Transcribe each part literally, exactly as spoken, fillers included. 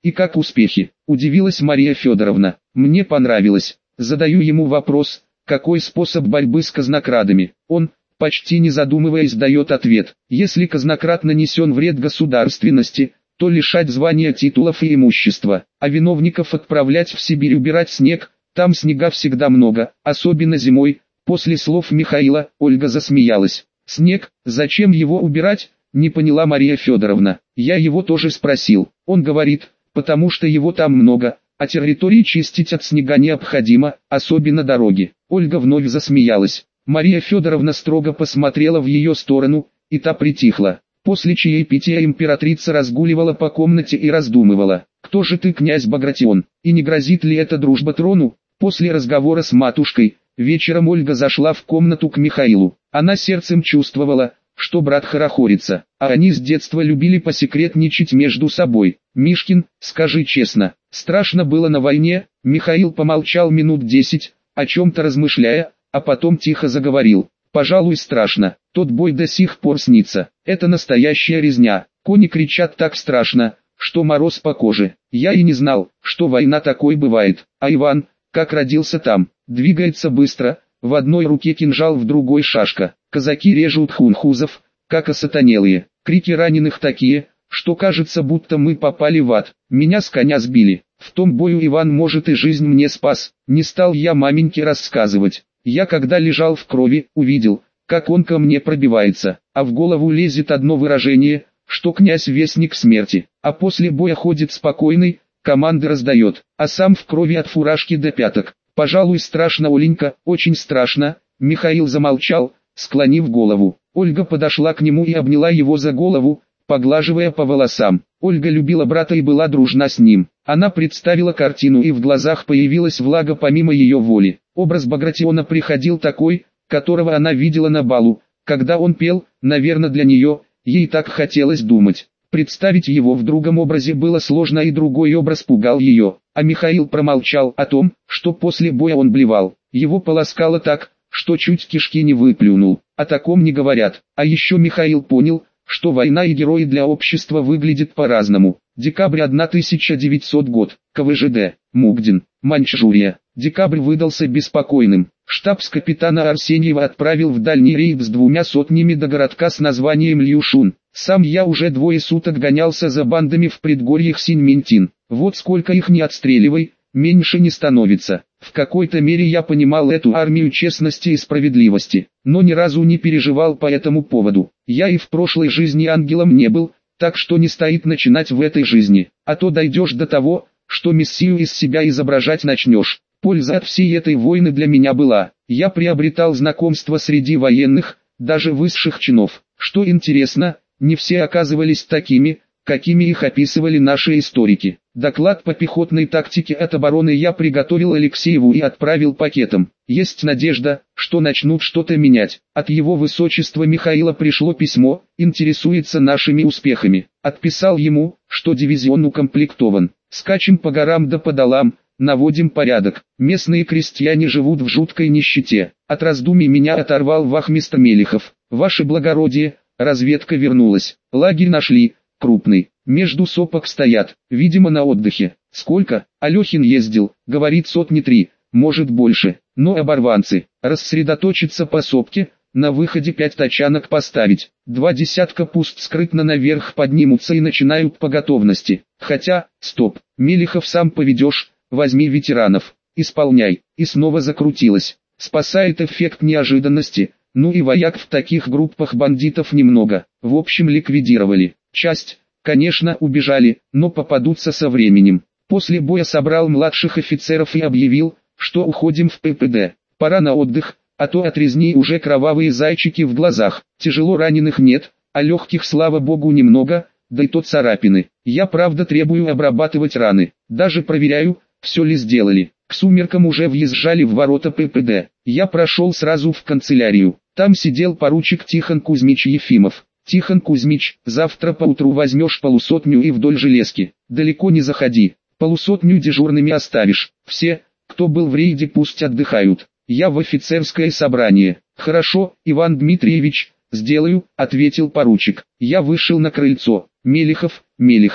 И как успехи? Удивилась Мария Федоровна. Мне понравилось. Задаю ему вопрос, какой способ борьбы с казнокрадами. Он, почти не задумываясь, дает ответ. Если казнокрад нанесен вред государственности, то лишать звания, титулов и имущества, а виновников отправлять в Сибирь убирать снег, там снега всегда много, особенно зимой. После слов Михаила, Ольга засмеялась. Снег, зачем его убирать? Не поняла Мария Федоровна. Я его тоже спросил. Он говорит, потому что его там много, а территории чистить от снега необходимо, особенно дороги. Ольга вновь засмеялась. Мария Федоровна строго посмотрела в ее сторону, и та притихла. После чаепития императрица разгуливала по комнате и раздумывала. Кто же ты, князь Багратион, и не грозит ли эта дружба трону? После разговора с матушкой, вечером Ольга зашла в комнату к Михаилу. Она сердцем чувствовала, что брат хорохорится, а они с детства любили посекретничать между собой. «Мишкин, скажи честно, страшно было на войне?» Михаил помолчал минут десять, о чем-то размышляя, а потом тихо заговорил. «Пожалуй, страшно, тот бой до сих пор снится, это настоящая резня, кони кричат так страшно, что мороз по коже. Я и не знал, что война такой бывает, а Иван, как родился там, двигается быстро, в одной руке кинжал, в другой шашка. Казаки режут хунхузов, как осатанелые, крики раненых такие, что кажется, будто мы попали в ад. Меня с коня сбили, в том бою Иван, может, и жизнь мне спас. Не стал я маменьке рассказывать. Я, когда лежал в крови, увидел, как он ко мне пробивается, а в голову лезет одно выражение, что князь вестник смерти, а после боя ходит спокойный, команды раздает, а сам в крови от фуражки до пяток. Пожалуй, страшно, Оленька, очень страшно». Михаил замолчал, склонив голову. Ольга подошла к нему и обняла его за голову, поглаживая по волосам. Ольга любила брата и была дружна с ним. Она представила картину, и в глазах появилась влага помимо ее воли. Образ Багратиона приходил такой, которого она видела на балу, когда он пел, наверное, для нее, ей так хотелось думать. Представить его в другом образе было сложно, и другой образ пугал ее. А Михаил промолчал о том, что после боя он блевал. Его полоскало так, что чуть кишки не выплюнул. О таком не говорят. А еще Михаил понял, что война и герои для общества выглядят по-разному. Декабрь тысяча девятисотый год. ка вэ жэ дэ. Мугдин. Маньчжурия. Декабрь выдался беспокойным. Штабс-капитана Арсеньева отправил в дальний рейд с двумя сотнями до городка с названием Льюшун. Сам я уже двое суток гонялся за бандами в предгорьях Синьментин. Вот сколько их не отстреливай, меньше не становится. В какой-то мере я понимал эту армию честности и справедливости, но ни разу не переживал по этому поводу. Я и в прошлой жизни ангелом не был, так что не стоит начинать в этой жизни, а то дойдешь до того, что мессию из себя изображать начнешь. Польза от всей этой войны для меня была. Я приобретал знакомства среди военных, даже высших чинов. Что интересно, не все оказывались такими, какими их описывали наши историки. Доклад по пехотной тактике от обороны я приготовил Алексееву и отправил пакетом. Есть надежда, что начнут что-то менять. От его высочества Михаила пришло письмо, интересуется нашими успехами. Отписал ему, что дивизион укомплектован. Скачем по горам да по долам, наводим порядок. Местные крестьяне живут в жуткой нищете. От раздумий меня оторвал вахмистр Мелихов. Ваше благородие, разведка вернулась. Лагерь нашли, крупный. Между сопок стоят, видимо, на отдыхе. Сколько? Алехин ездил, говорит, сотни три, может больше. Но оборванцы, рассредоточиться по сопке, на выходе пять тачанок поставить. Два десятка пуст скрытно наверх поднимутся и начинают по готовности. Хотя, стоп, Мелихов, сам поведешь, возьми ветеранов, исполняй. И снова закрутилось. Спасает эффект неожиданности. Ну и вояк в таких группах бандитов немного. В общем, ликвидировали. Часть, конечно, убежали, но попадутся со временем. После боя собрал младших офицеров и объявил, что уходим в пэ пэ дэ. Пора на отдых, а то от резни уже кровавые зайчики в глазах. Тяжело раненых нет, а легких, слава богу, немного, да и то царапины. Я, правда, требую обрабатывать раны. Даже проверяю, все ли сделали. К сумеркам уже въезжали в ворота пэ пэ дэ. Я прошел сразу в канцелярию. Там сидел поручик Тихон Кузьмич Ефимов. «Тихон Кузьмич, завтра поутру возьмешь полусотню и вдоль железки. Далеко не заходи. Полусотню дежурными оставишь. Все, кто был в рейде, пусть отдыхают. Я в офицерское собрание». «Хорошо, Иван Дмитриевич, сделаю», — ответил поручик. Я вышел на крыльцо. «Мелихов, Мелихов,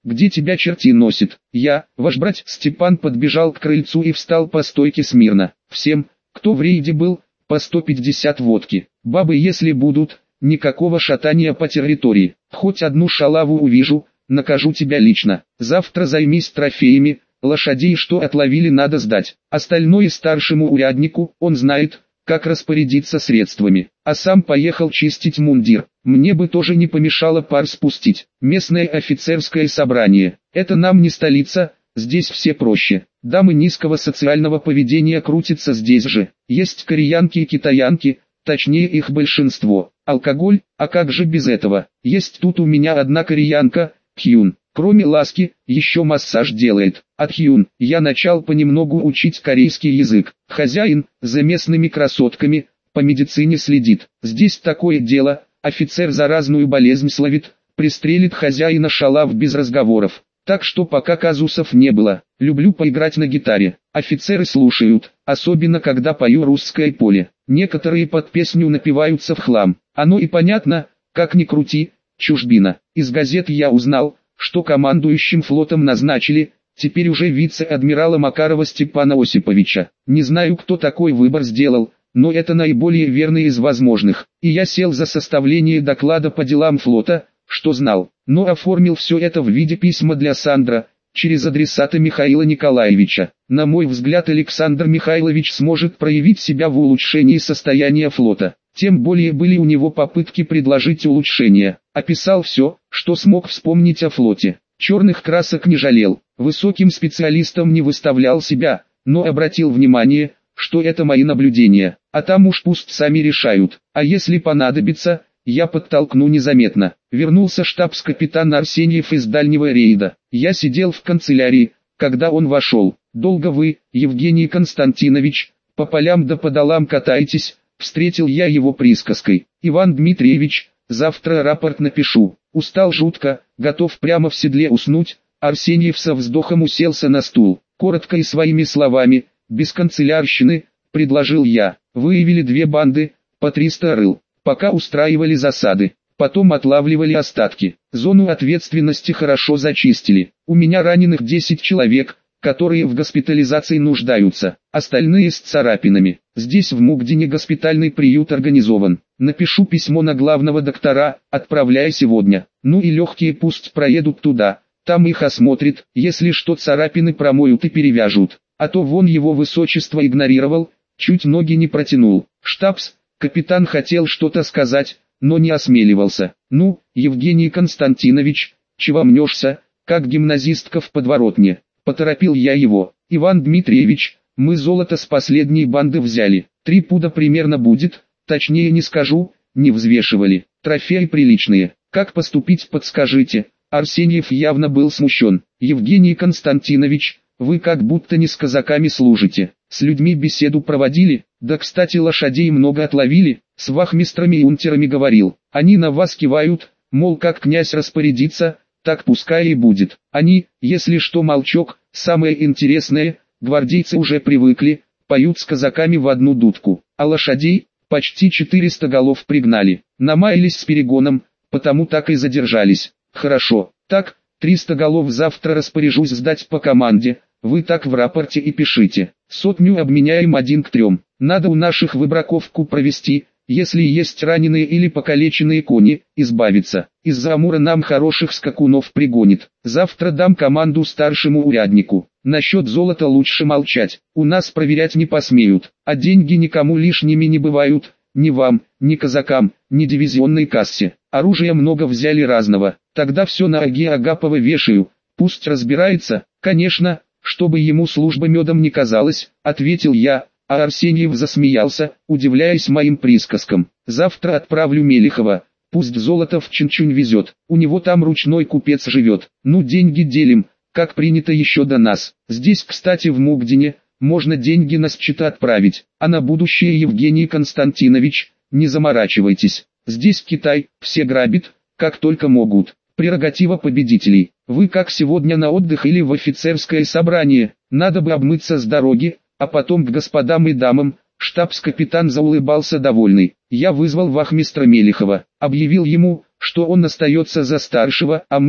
где тебя черти носит. Я, ваш брать Степан подбежал к крыльцу и встал по стойке смирно. Всем, кто в рейде был, по сто пятьдесят водки. Бабы если будут, никакого шатания по территории. Хоть одну шалаву увижу, накажу тебя лично. Завтра займись трофеями, лошадей что отловили надо сдать. Остальное старшему уряднику, он знает, как распорядиться средствами. А сам поехал чистить мундир. Мне бы тоже не помешало пар спустить. Местное офицерское собрание. Это нам не столица, здесь все проще. Дамы низкого социального поведения крутятся здесь же. Есть кореянки и китаянки, точнее их большинство. Алкоголь, а как же без этого? Есть тут у меня одна кореянка, Хьюн. Кроме ласки, еще массаж делает. От Хьюн я начал понемногу учить корейский язык. Хозяин, за местными красотками, по медицине следит. Здесь такое дело, офицер заразную болезнь словит, пристрелит хозяина шалав без разговоров. Так что пока казусов не было. Люблю поиграть на гитаре. Офицеры слушают, особенно когда пою русское поле. Некоторые под песню напиваются в хлам. Оно и понятно, как ни крути, чужбина. Из газет я узнал, что командующим флотом назначили, теперь уже вице-адмирала Макарова Степана Осиповича. Не знаю, кто такой выбор сделал, но это наиболее верный из возможных. И я сел за составление доклада по делам флота, что знал, но оформил все это в виде письма для Сандра, через адресата Михаила Николаевича. На мой взгляд, Александр Михайлович сможет проявить себя в улучшении состояния флота. Тем более были у него попытки предложить улучшения. Описал все, что смог вспомнить о флоте. Черных красок не жалел, высоким специалистом не выставлял себя, но обратил внимание, что это мои наблюдения, а там уж пусть сами решают. А если понадобится, я подтолкну незаметно. Вернулся штабс-капитан Арсеньев из дальнего рейда. Я сидел в канцелярии, когда он вошел. «Долго вы, Евгений Константинович, по полям да по долам катаетесь?» Встретил я его присказкой. «Иван Дмитриевич, завтра рапорт напишу. Устал жутко, готов прямо в седле уснуть». Арсеньев со вздохом уселся на стул. Коротко и своими словами, без канцелярщины, предложил я. Выявили две банды, по триста рыл. Пока устраивали засады, потом отлавливали остатки. Зону ответственности хорошо зачистили. У меня раненых десять человек, которые в госпитализации нуждаются, остальные с царапинами. Здесь в Мугдине госпитальный приют организован. Напишу письмо на главного доктора, отправляя сегодня. Ну и легкие пусть проедут туда, там их осмотрят, если что царапины промоют и перевяжут. А то вон его высочество игнорировал, чуть ноги не протянул. Штабс, капитан хотел что-то сказать, но не осмеливался. Ну, Евгений Константинович, чего мнешься, как гимназистка в подворотне. Поторопил я его. Иван Дмитриевич, мы золото с последней банды взяли. Три пуда примерно будет, точнее не скажу, не взвешивали. Трофеи приличные. Как поступить, подскажите. Арсеньев явно был смущен. Евгений Константинович, вы как будто не с казаками служите. С людьми беседу проводили? Да кстати лошадей много отловили. С вахмистрами и унтерами говорил. Они на вас кивают, мол как князь распорядится, так пускай и будет. Они, если что молчок, самое интересное, гвардейцы уже привыкли, поют с казаками в одну дудку. А лошадей, почти четыреста голов пригнали. Намаялись с перегоном, потому так и задержались. Хорошо, так, триста голов завтра распоряжусь сдать по команде, вы так в рапорте и пишите. Сотню обменяем один к трем. Надо у наших выбраковку провести. Если есть раненые или покалеченные кони, избавиться. Из-за Амура нам хороших скакунов пригонит. Завтра дам команду старшему уряднику. Насчет золота лучше молчать. У нас проверять не посмеют. А деньги никому лишними не бывают. Ни вам, ни казакам, ни дивизионной кассе. Оружия много взяли разного. Тогда все на Аге Агапова вешаю. Пусть разбирается. Конечно, чтобы ему служба медом не казалась, ответил я. А Арсеньев засмеялся, удивляясь моим присказкам. Завтра отправлю Мелихова, пусть золото в Чинчунь везет, у него там ручной купец живет. Ну деньги делим, как принято еще до нас. Здесь, кстати, в Мугдине, можно деньги на счета отправить. А на будущее, Евгений Константинович, не заморачивайтесь. Здесь Китай, все грабит, как только могут. Прерогатива победителей. Вы как сегодня на отдых или в офицерское собрание, надо бы обмыться с дороги, а потом к господам и дамам. Штабс-капитан заулыбался довольный. Я вызвал вахмистра Мелихова, объявил ему, что он остается за старшего, а мы,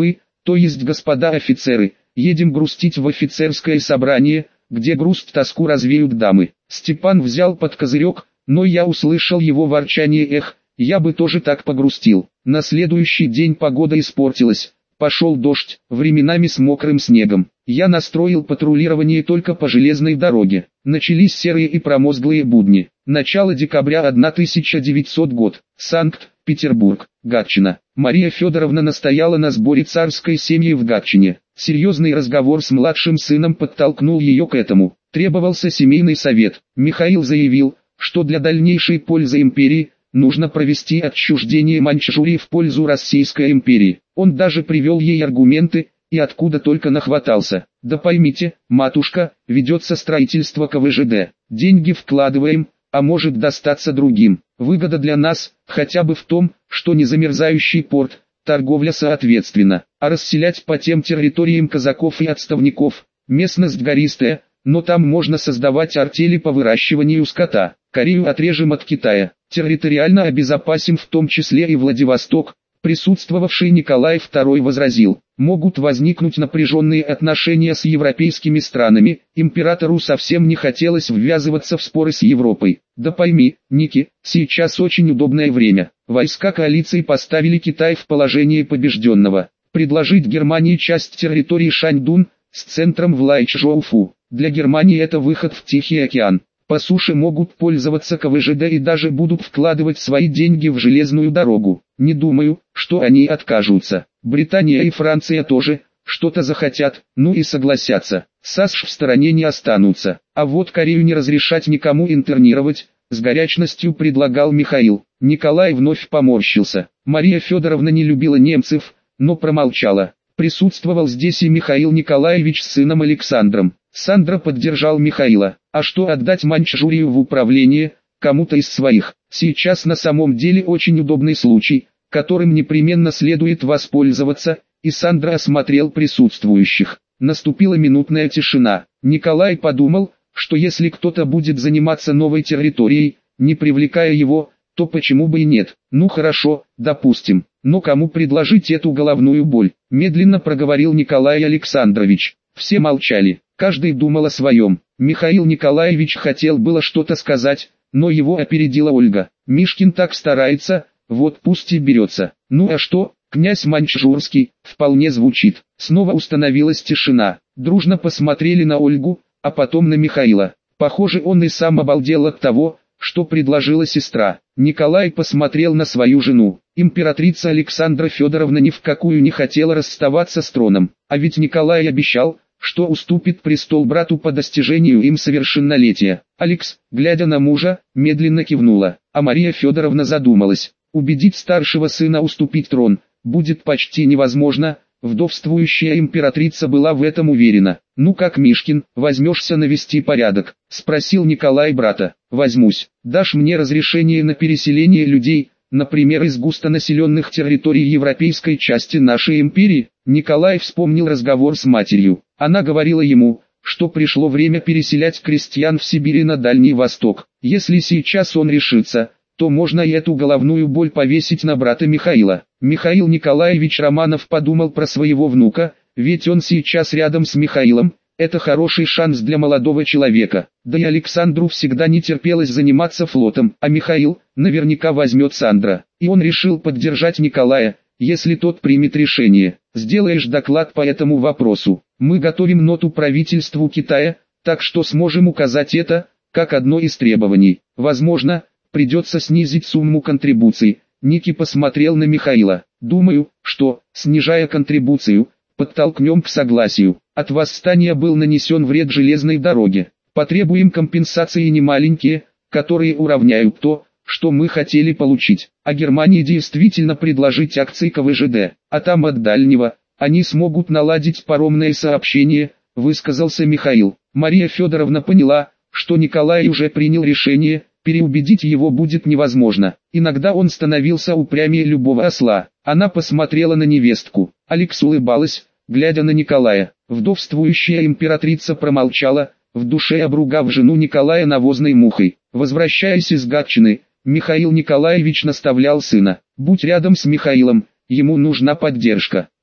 То есть, господа офицеры, едем грустить в офицерское собрание, где грусть тоску развеют дамы. Степан взял под козырек, но я услышал его ворчание: эх, я бы тоже так погрустил. На следующий день погода испортилась. Пошел дождь, временами с мокрым снегом. Я настроил патрулирование только по железной дороге. Начались серые и промозглые будни. Начало декабря тысяча девятисотый год. Санкт-Петербург, Гатчина. Мария Федоровна настояла на сборе царской семьи в Гатчине. Серьезный разговор с младшим сыном подтолкнул ее к этому. Требовался семейный совет. Михаил заявил, что для дальнейшей пользы империи нужно провести отчуждение Маньчжурии в пользу Российской империи. Он даже привел ей аргументы, и откуда только нахватался. Да поймите, матушка, ведется строительство ка вэ жэ дэ. Деньги вкладываем, а может достаться другим. Выгода для нас, хотя бы в том, что не замерзающий порт, торговля соответственно. А расселять по тем территориям казаков и отставников. Местность гористая, но там можно создавать артели по выращиванию скота. Корею отрежем от Китая. Территориально обезопасим в том числе и Владивосток. Присутствовавший Николай второй возразил: могут возникнуть напряженные отношения с европейскими странами, императору совсем не хотелось ввязываться в споры с Европой. Да пойми, Ники, сейчас очень удобное время. Войска коалиции поставили Китай в положение побежденного. Предложить Германии часть территории Шаньдун, с центром в Лайчжоуфу. Для Германии это выход в Тихий океан. По суше могут пользоваться ка вэ жэ дэ и даже будут вкладывать свои деньги в железную дорогу. Не думаю, что они откажутся. Британия и Франция тоже что-то захотят, ну и согласятся. САСШ в стороне не останутся. А вот Корею не разрешать никому интернировать, с горячностью предлагал Михаил. Николай вновь поморщился. Мария Федоровна не любила немцев, но промолчала. Присутствовал здесь и Михаил Николаевич с сыном Александром. Сандра поддержал Михаила. А что отдать Маньчжурию в управление кому-то из своих? Сейчас на самом деле очень удобный случай, которым непременно следует воспользоваться, и Сандра осмотрел присутствующих. Наступила минутная тишина. Николай подумал, что если кто-то будет заниматься новой территорией, не привлекая его, то почему бы и нет? Ну хорошо, допустим. Но кому предложить эту головную боль? Медленно проговорил Николай Александрович. Все молчали, каждый думал о своем. Михаил Николаевич хотел было что-то сказать, но его опередила Ольга. Мишкин так старается, вот пусть и берется. Ну а что, князь Маньчжурский, вполне звучит. Снова установилась тишина. Дружно посмотрели на Ольгу, а потом на Михаила. Похоже, он и сам обалдел от того, что предложила сестра. Николай посмотрел на свою жену. Императрица Александра Федоровна ни в какую не хотела расставаться с троном. А ведь Николай обещал, что уступит престол брату по достижению им совершеннолетия. Алекс, глядя на мужа, медленно кивнула, а Мария Федоровна задумалась. Убедить старшего сына уступить трон будет почти невозможно, вдовствующая императрица была в этом уверена. «Ну как, Мишкин, возьмешься навести порядок?» – спросил Николай брата. «Возьмусь. Дашь мне разрешение на переселение людей, например, из густонаселенных территорий европейской части нашей империи?» Николай вспомнил разговор с матерью. Она говорила ему, что пришло время переселять крестьян в Сибирь и на Дальний Восток. Если сейчас он решится, то можно и эту головную боль повесить на брата Михаила. Михаил Николаевич Романов подумал про своего внука, ведь он сейчас рядом с Михаилом. Это хороший шанс для молодого человека. Да и Александру всегда не терпелось заниматься флотом, а Михаил наверняка возьмет Сандра. И он решил поддержать Николая, если тот примет решение. Сделаешь доклад по этому вопросу. Мы готовим ноту правительству Китая, так что сможем указать это, как одно из требований. Возможно, придется снизить сумму контрибуций. Ники посмотрел на Михаила. Думаю, что, снижая контрибуцию, подтолкнем к согласию. От восстания был нанесен вред железной дороге. Потребуем компенсации немаленькие, которые уравняют то, что мы хотели получить. А Германии действительно предложить акции ка вэ жэ дэ, а там от дальнего, они смогут наладить паромное сообщение, высказался Михаил. Мария Федоровна поняла, что Николай уже принял решение, переубедить его будет невозможно. Иногда он становился упрямее любого осла. Она посмотрела на невестку. Алекс улыбалась, глядя на Николая. Вдовствующая императрица промолчала, в душе обругав жену Николая навозной мухой. Возвращаясь из Гатчины, Михаил Николаевич наставлял сына: «Будь рядом с Михаилом, ему нужна поддержка.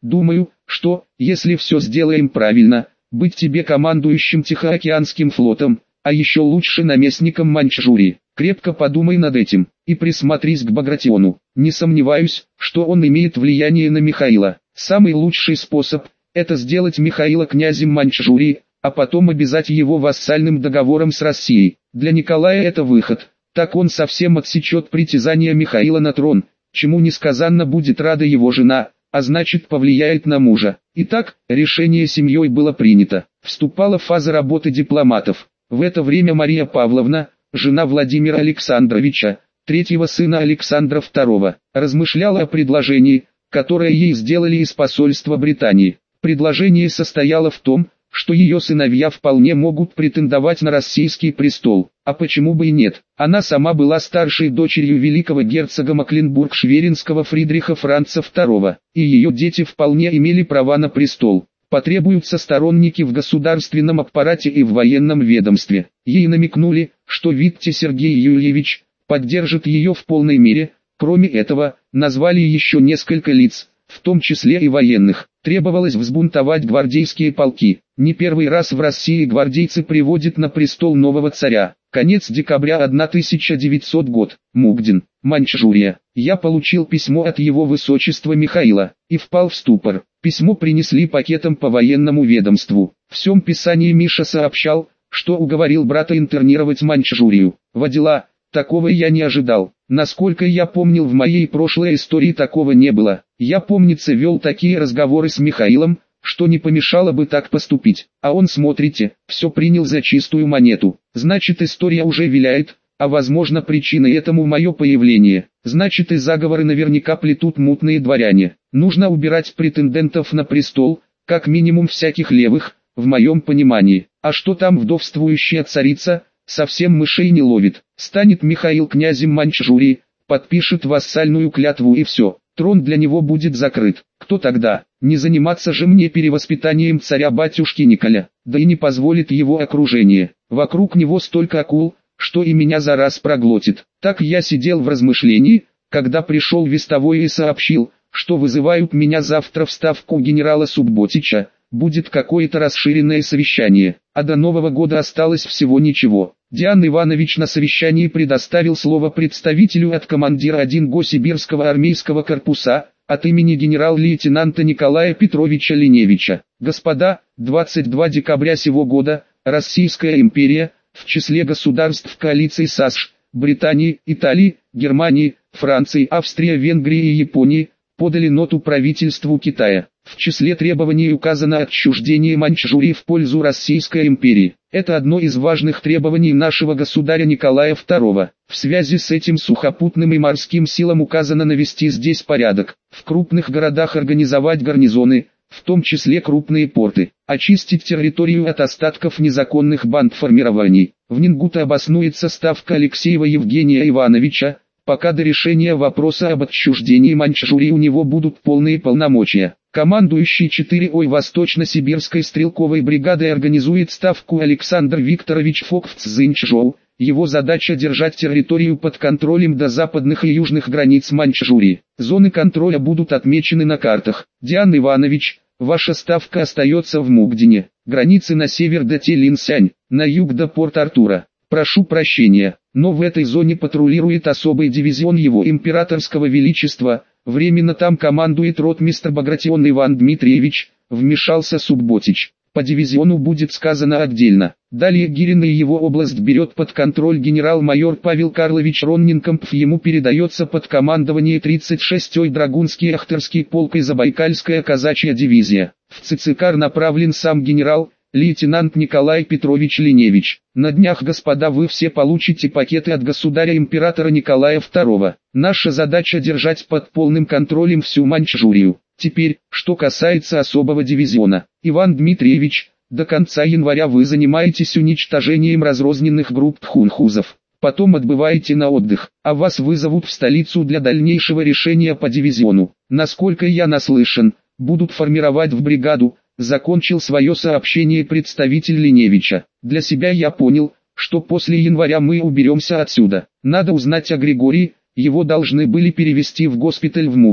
Думаю, что, если все сделаем правильно, быть тебе командующим Тихоокеанским флотом, а еще лучше наместником Маньчжурии. Крепко подумай над этим, и присмотрись к Багратиону. Не сомневаюсь, что он имеет влияние на Михаила. Самый лучший способ – это сделать Михаила князем Маньчжурии, а потом обязать его вассальным договором с Россией. Для Николая это выход, так он совсем отсечет притязание Михаила на трон, чему несказанно будет рада его жена, а значит повлияет на мужа. Итак, решение семьей было принято. Вступала фаза работы дипломатов. В это время Мария Павловна, жена Владимира Александровича, третьего сына Александра второго, размышляла о предложении, которое ей сделали из посольства Британии. Предложение состояло в том, что ее сыновья вполне могут претендовать на российский престол, а почему бы и нет. Она сама была старшей дочерью великого герцога Мекленбург-Шверинского Фридриха Франца второго, и ее дети вполне имели права на престол. Потребуются сторонники в государственном аппарате и в военном ведомстве. Ей намекнули, что Витте Сергей Юрьевич поддержит ее в полной мере. Кроме этого, назвали еще несколько лиц, в том числе и военных. Требовалось взбунтовать гвардейские полки. Не первый раз в России гвардейцы приводят на престол нового царя. Конец декабря тысяча девятисотого год. Мугдин, Маньчжурия. Я получил письмо от его высочества Михаила и впал в ступор. Письмо принесли пакетом по военному ведомству. В всем писании Миша сообщал, что уговорил брата интернировать Маньчжурию. Водила, такого я не ожидал. Насколько я помнил, в моей прошлой истории такого не было. Я, помнится, вел такие разговоры с Михаилом, что не помешало бы так поступить. А он, смотрите, все принял за чистую монету. Значит, история уже виляет, а возможно причиной этому мое появление. Значит, и заговоры наверняка плетут мутные дворяне. Нужно убирать претендентов на престол, как минимум всяких левых, в моем понимании. А что там вдовствующая царица? Совсем мышей не ловит. Станет Михаил князем Маньчжурии, подпишет вассальную клятву и все. Трон для него будет закрыт. Кто тогда? Не заниматься же мне перевоспитанием царя-батюшки Николя, да и не позволит его окружение. Вокруг него столько акул, что и меня за раз проглотит. Так я сидел в размышлении, когда пришел вестовой и сообщил, что вызывают меня завтра в ставку генерала Субботича. Будет какое-то расширенное совещание, а до Нового года осталось всего ничего. Диан Иванович на совещании предоставил слово представителю от командира один го Сибирского армейского корпуса, от имени генерал-лейтенанта Николая Петровича Линевича. Господа, двадцать второго декабря сего года, Российская империя, в числе государств коалиции САСШ, Британии, Италии, Германии, Франции, Австрии, Венгрии и Японии, подали ноту правительству Китая. В числе требований указано отчуждение Маньчжурии в пользу Российской империи. Это одно из важных требований нашего государя Николая второго. В связи с этим сухопутным и морским силам указано навести здесь порядок. В крупных городах организовать гарнизоны, в том числе крупные порты. Очистить территорию от остатков незаконных бандформирований. В Нингута обоснуется ставка Алексеева Евгения Ивановича. Пока до решения вопроса об отчуждении Маньчжурии у него будут полные полномочия. Командующий четвёртой Восточно-Сибирской стрелковой бригадой организует ставку Александр Викторович Фок в Цзиньчжоу. Его задача держать территорию под контролем до западных и южных границ Маньчжурии. Зоны контроля будут отмечены на картах. Диан Иванович, ваша ставка остается в Мугдине. Границы на север до Телинсянь, на юг до Порт-Артура. Прошу прощения, но в этой зоне патрулирует особый дивизион его императорского величества. Временно там командует ротмистр Багратион Иван Дмитриевич, вмешался Субботич. По дивизиону будет сказано отдельно. Далее Гирин и его область берет под контроль генерал-майор Павел Карлович Ронненкомп. Ему передается под командование тридцать шестой Драгунский Ахтарский полк и Забайкальская казачья дивизия. В Цицикар направлен сам генерал, лейтенант Николай Петрович Линевич. На днях, господа, вы все получите пакеты от государя-императора Николая второго. Наша задача держать под полным контролем всю Маньчжурию. Теперь, что касается особого дивизиона. Иван Дмитриевич, до конца января вы занимаетесь уничтожением разрозненных групп тхунхузов. Потом отбываете на отдых, а вас вызовут в столицу для дальнейшего решения по дивизиону. Насколько я наслышан, будут формировать в бригаду. Закончил свое сообщение представитель Линевича. Для себя я понял, что после января мы уберемся отсюда. Надо узнать о Григории, его должны были перевести в госпиталь в Мугдин.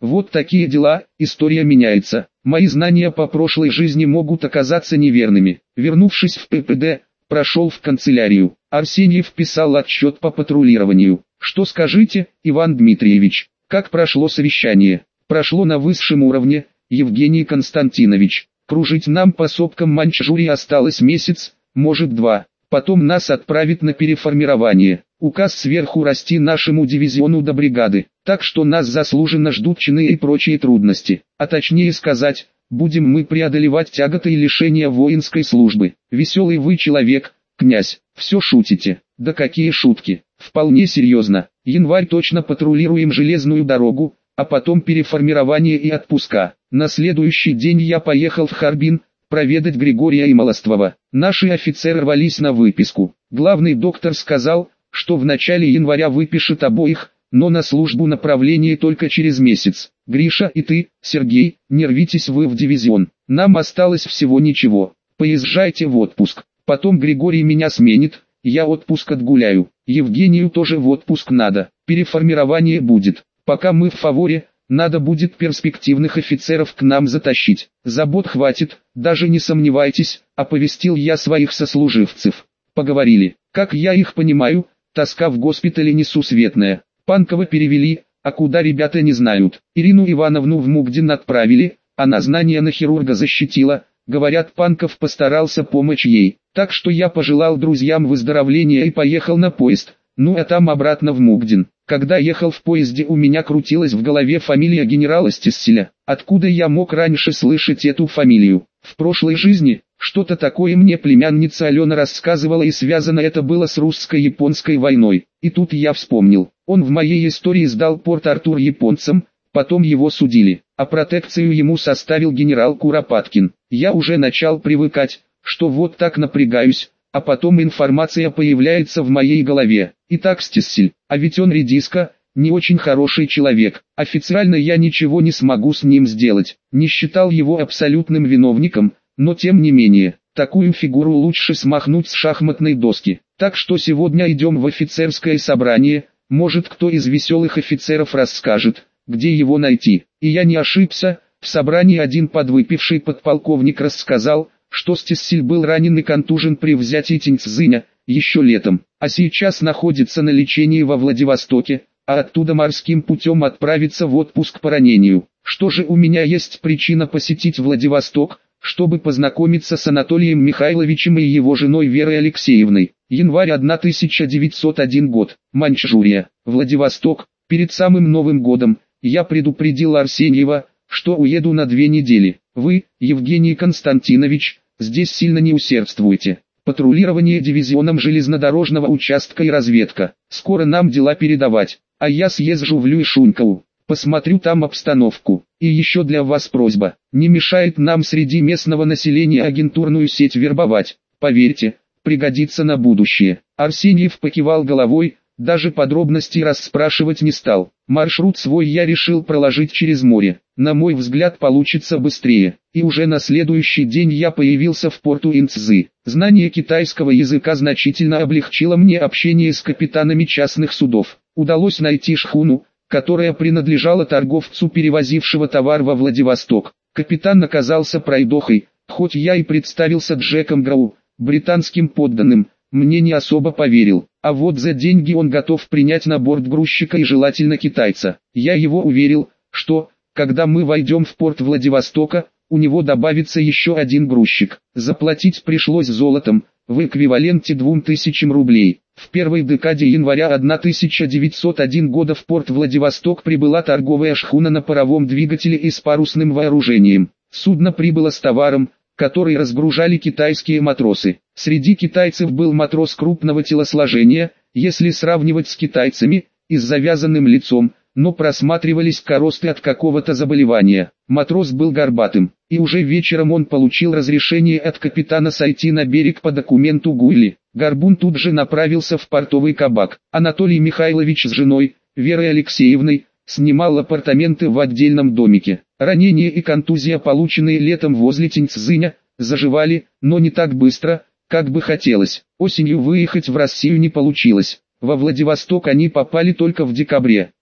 Вот такие дела, история меняется. Мои знания по прошлой жизни могут оказаться неверными. Вернувшись в ППД, прошел в канцелярию. Арсеньев писал отчет по патрулированию. Что скажите, Иван Дмитриевич, как прошло совещание? Прошло на высшем уровне, Евгений Константинович. Кружить нам по сопкам Маньчжурии осталось месяц, может два. Потом нас отправят на переформирование. Указ сверху расти нашему дивизиону до бригады. Так что нас заслуженно ждут чины и прочие трудности. А точнее сказать, будем мы преодолевать тяготы и лишения воинской службы. Веселый вы человек, князь, все шутите. Да какие шутки, вполне серьезно. Январь точно патрулируем железную дорогу, а потом переформирование и отпуска. На следующий день я поехал в Харбин, проведать Григория и Молоствова. Наши офицеры рвались на выписку. Главный доктор сказал, что в начале января выпишет обоих, но на службу направление только через месяц. Гриша и ты, Сергей, не рвитесь вы в дивизион. Нам осталось всего ничего. Поезжайте в отпуск. Потом Григорий меня сменит, я отпуск отгуляю. Евгению тоже в отпуск надо. Переформирование будет. Пока мы в фаворе, надо будет перспективных офицеров к нам затащить. Забот хватит, даже не сомневайтесь, оповестил я своих сослуживцев. Поговорили. Как я их понимаю, тоска в госпитале несусветная. Панкова перевели, а куда ребята не знают. Ирину Ивановну в Мугдин отправили, она знания на хирурга защитила. Говорят, Панков постарался помочь ей. Так что я пожелал друзьям выздоровления и поехал на поезд. Ну а там обратно в Мугдин. Когда ехал в поезде, у меня крутилась в голове фамилия генерала Стисселя. Откуда я мог раньше слышать эту фамилию? В прошлой жизни, что-то такое мне племянница Алена рассказывала, и связано это было с русско-японской войной. И тут я вспомнил. Он в моей истории сдал Порт-Артур японцам, потом его судили, а протекцию ему составил генерал Куропаткин. Я уже начал привыкать, что вот так напрягаюсь, а потом информация появляется в моей голове. Итак, Стиссель, а ведь он редиска, не очень хороший человек. Официально я ничего не смогу с ним сделать, не считал его абсолютным виновником, но тем не менее, такую фигуру лучше смахнуть с шахматной доски. Так что сегодня идем в офицерское собрание, может кто из веселых офицеров расскажет, где его найти. И я не ошибся, в собрании один подвыпивший подполковник рассказал, что Стиссель был ранен и контужен при взятии Тяньцзиня, еще летом, а сейчас находится на лечении во Владивостоке, а оттуда морским путем отправится в отпуск по ранению. Что же, у меня есть причина посетить Владивосток, чтобы познакомиться с Анатолием Михайловичем и его женой Верой Алексеевной. Январь тысяча девятьсот первый год, Маньчжурия, Владивосток. Перед самым Новым годом я предупредил Арсеньева, что уеду на две недели. Вы, Евгений Константинович, здесь сильно не усердствуйте. Патрулирование дивизионом железнодорожного участка и разведка. Скоро нам дела передавать, а я съезжу в Люишунькову, посмотрю там обстановку. И еще для вас просьба, не мешает нам среди местного населения агентурную сеть вербовать. Поверьте, пригодится на будущее. Арсеньев покивал головой, даже подробностей расспрашивать не стал. Маршрут свой я решил проложить через море. На мой взгляд, получится быстрее. И уже на следующий день я появился в порту Инцзы. Знание китайского языка значительно облегчило мне общение с капитанами частных судов. Удалось найти шхуну, которая принадлежала торговцу, перевозившего товар во Владивосток. Капитан оказался пройдохой, хоть я и представился Джеком Грау, британским подданным, мне не особо поверил. А вот за деньги он готов принять на борт грузчика и желательно китайца. Я его уверил, что, когда мы войдем в порт Владивостока, у него добавится еще один грузчик. Заплатить пришлось золотом, в эквиваленте двум тысячам рублей. В первой декаде января тысяча девятьсот первого года в порт Владивосток прибыла торговая шхуна на паровом двигателе и с парусным вооружением. Судно прибыло с товаром, который разгружали китайские матросы. Среди китайцев был матрос крупного телосложения, если сравнивать с китайцами, и с завязанным лицом, но просматривались коросты от какого-то заболевания. Матрос был горбатым, и уже вечером он получил разрешение от капитана сойти на берег по документу Гуйли. Горбун тут же направился в портовый кабак. Анатолий Михайлович с женой, Верой Алексеевной, снимал апартаменты в отдельном домике. Ранения и контузия, полученные летом возле Тяньцзиня, заживали, но не так быстро, как бы хотелось. Осенью выехать в Россию не получилось. Во Владивосток они попали только в декабре.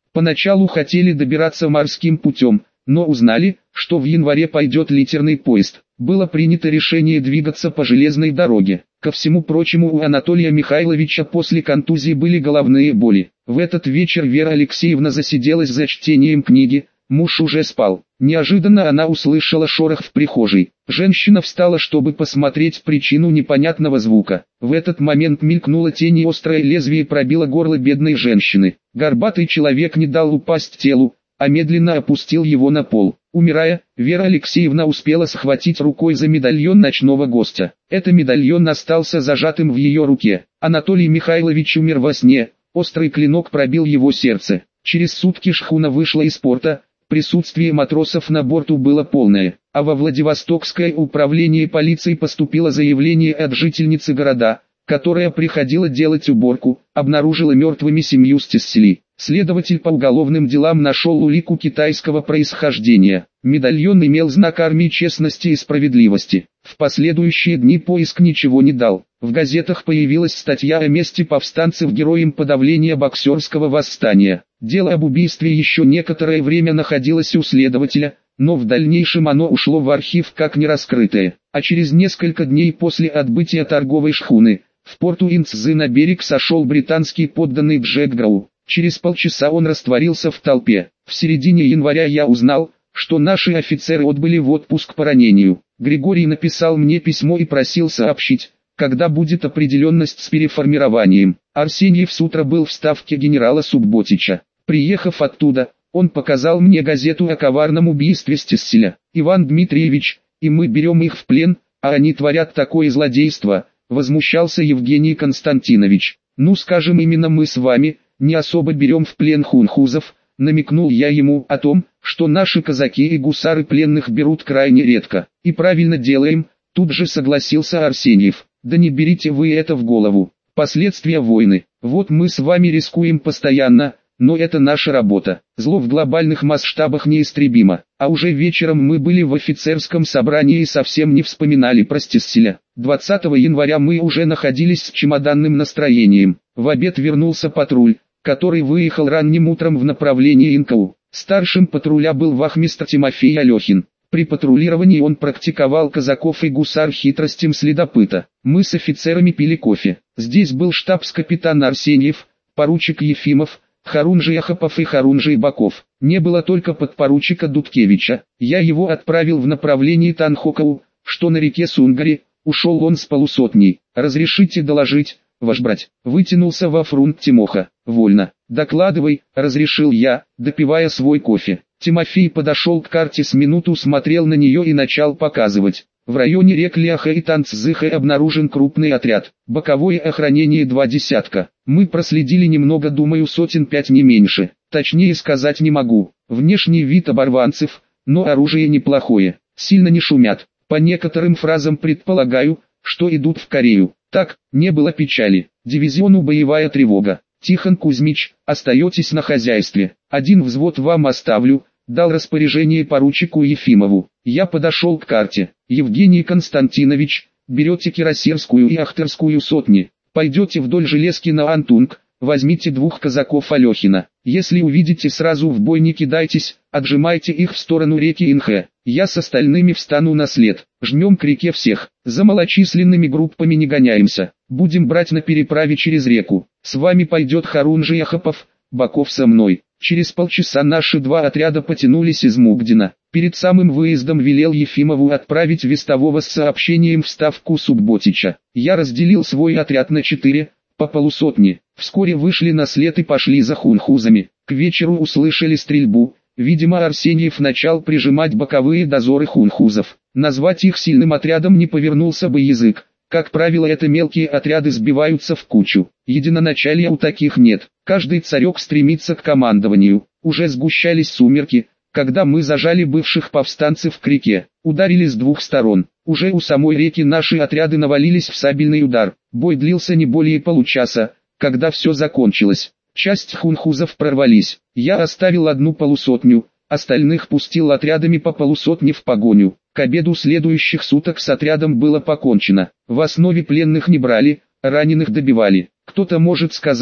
Поначалу хотели добираться морским путем, но узнали, что в январе пойдет литерный поезд. Было принято решение двигаться по железной дороге. Ко всему прочему, у Анатолия Михайловича после контузии были головные боли. В этот вечер Вера Алексеевна засиделась за чтением книги, муж уже спал. Неожиданно она услышала шорох в прихожей. Женщина встала, чтобы посмотреть причину непонятного звука. В этот момент мелькнула тень, и острое лезвие пробило горло бедной женщины. Горбатый человек не дал упасть телу, а медленно опустил его на пол. Умирая, Вера Алексеевна успела схватить рукой за медальон ночного гостя. Этот медальон остался зажатым в ее руке. Анатолий Михайлович умер во сне, острый клинок пробил его сердце. Через сутки шхуна вышла из порта, присутствие матросов на борту было полное, а во Владивостокское управление полиции поступило заявление от жительницы города, которая приходила делать уборку, обнаружила мертвыми семью Стесселей. Следователь по уголовным делам нашел улику китайского происхождения. Медальон имел знак армии честности и справедливости. В последующие дни поиск ничего не дал. В газетах появилась статья о месте повстанцев героям подавления боксерского восстания. Дело об убийстве еще некоторое время находилось у следователя, но в дальнейшем оно ушло в архив как нераскрытое. А через несколько дней после отбытия торговой шхуны, в порту Инцзы на берег сошел британский подданный Джек Гроу. Через полчаса он растворился в толпе. В середине января я узнал, что наши офицеры отбыли в отпуск по ранению. Григорий написал мне письмо и просил сообщить, когда будет определенность с переформированием. Арсеньев с утра был в ставке генерала Субботича. Приехав оттуда, он показал мне газету о коварном убийстве Стесселя. Иван Дмитриевич, и мы берем их в плен, а они творят такое злодейство, возмущался Евгений Константинович. Ну, скажем, именно мы с вами не особо берем в плен хунхузов, намекнул я ему о том, что наши казаки и гусары пленных берут крайне редко. И правильно делаем, тут же согласился Арсеньев. Да не берите вы это в голову. Последствия войны. Вот мы с вами рискуем постоянно, но это наша работа. Зло в глобальных масштабах неистребимо. А уже вечером мы были в офицерском собрании и совсем не вспоминали про Стесселя. двадцатого января мы уже находились с чемоданным настроением. В обед вернулся патруль, который выехал ранним утром в направлении Инкоу. Старшим патруля был вахмистр Тимофей Алехин. При патрулировании он практиковал казаков и гусар хитростям следопыта. Мы с офицерами пили кофе. Здесь был штабс-капитан Арсеньев, поручик Ефимов, Харунжий Ахапов и Харунжий Баков. Не было только подпоручика Дудкевича. Я его отправил в направлении Танхокоу, что на реке Сунгари. Ушел он с полусотней. «Разрешите доложить, ваш брать?» Вытянулся во фрунт Тимоха. «Вольно. Докладывай», — разрешил я, допивая свой кофе. Тимофей подошел к карте, с минуту смотрел на нее и начал показывать. В районе рек Ляха и Танцзыхэ обнаружен крупный отряд. Боковое охранение два десятка. Мы проследили немного, думаю, сотен пять не меньше. Точнее сказать не могу. Внешний вид оборванцев, но оружие неплохое. Сильно не шумят. По некоторым фразам предполагаю, что идут в Корею. Так, не было печали. Дивизиону боевая тревога. Тихон Кузьмич, остаетесь на хозяйстве. Один взвод вам оставлю, дал распоряжение поручику Ефимову. Я подошел к карте. Евгений Константинович, берете Кирасирскую и Ахтырскую сотни. Пойдете вдоль железки на Антунг, возьмите двух казаков Алехина. Если увидите, сразу в бой не кидайтесь, отжимайте их в сторону реки Инхэ. Я с остальными встану на след. Жмем к реке всех. За малочисленными группами не гоняемся. Будем брать на переправе через реку. С вами пойдет Харунжий Ахапов, Баков со мной. Через полчаса наши два отряда потянулись из Мугдина. Перед самым выездом велел Ефимову отправить вестового с сообщением в ставку Субботича. Я разделил свой отряд на четыре, по полусотни. Вскоре вышли на след и пошли за хунхузами. К вечеру услышали стрельбу. Видимо, Арсеньев начал прижимать боковые дозоры хунхузов. Назвать их сильным отрядом не повернулся бы язык. Как правило, это мелкие отряды сбиваются в кучу. Единоначалия у таких нет. Каждый царек стремится к командованию. Уже сгущались сумерки, когда мы зажали бывших повстанцев к реке. Ударили с двух сторон. Уже у самой реки наши отряды навалились в сабельный удар. Бой длился не более получаса, когда все закончилось. Часть хунхузов прорвались. Я оставил одну полусотню, остальных пустил отрядами по полусотне в погоню. К обеду следующих суток с отрядом было покончено. В основе пленных не брали, раненых добивали. Кто-то может сказать,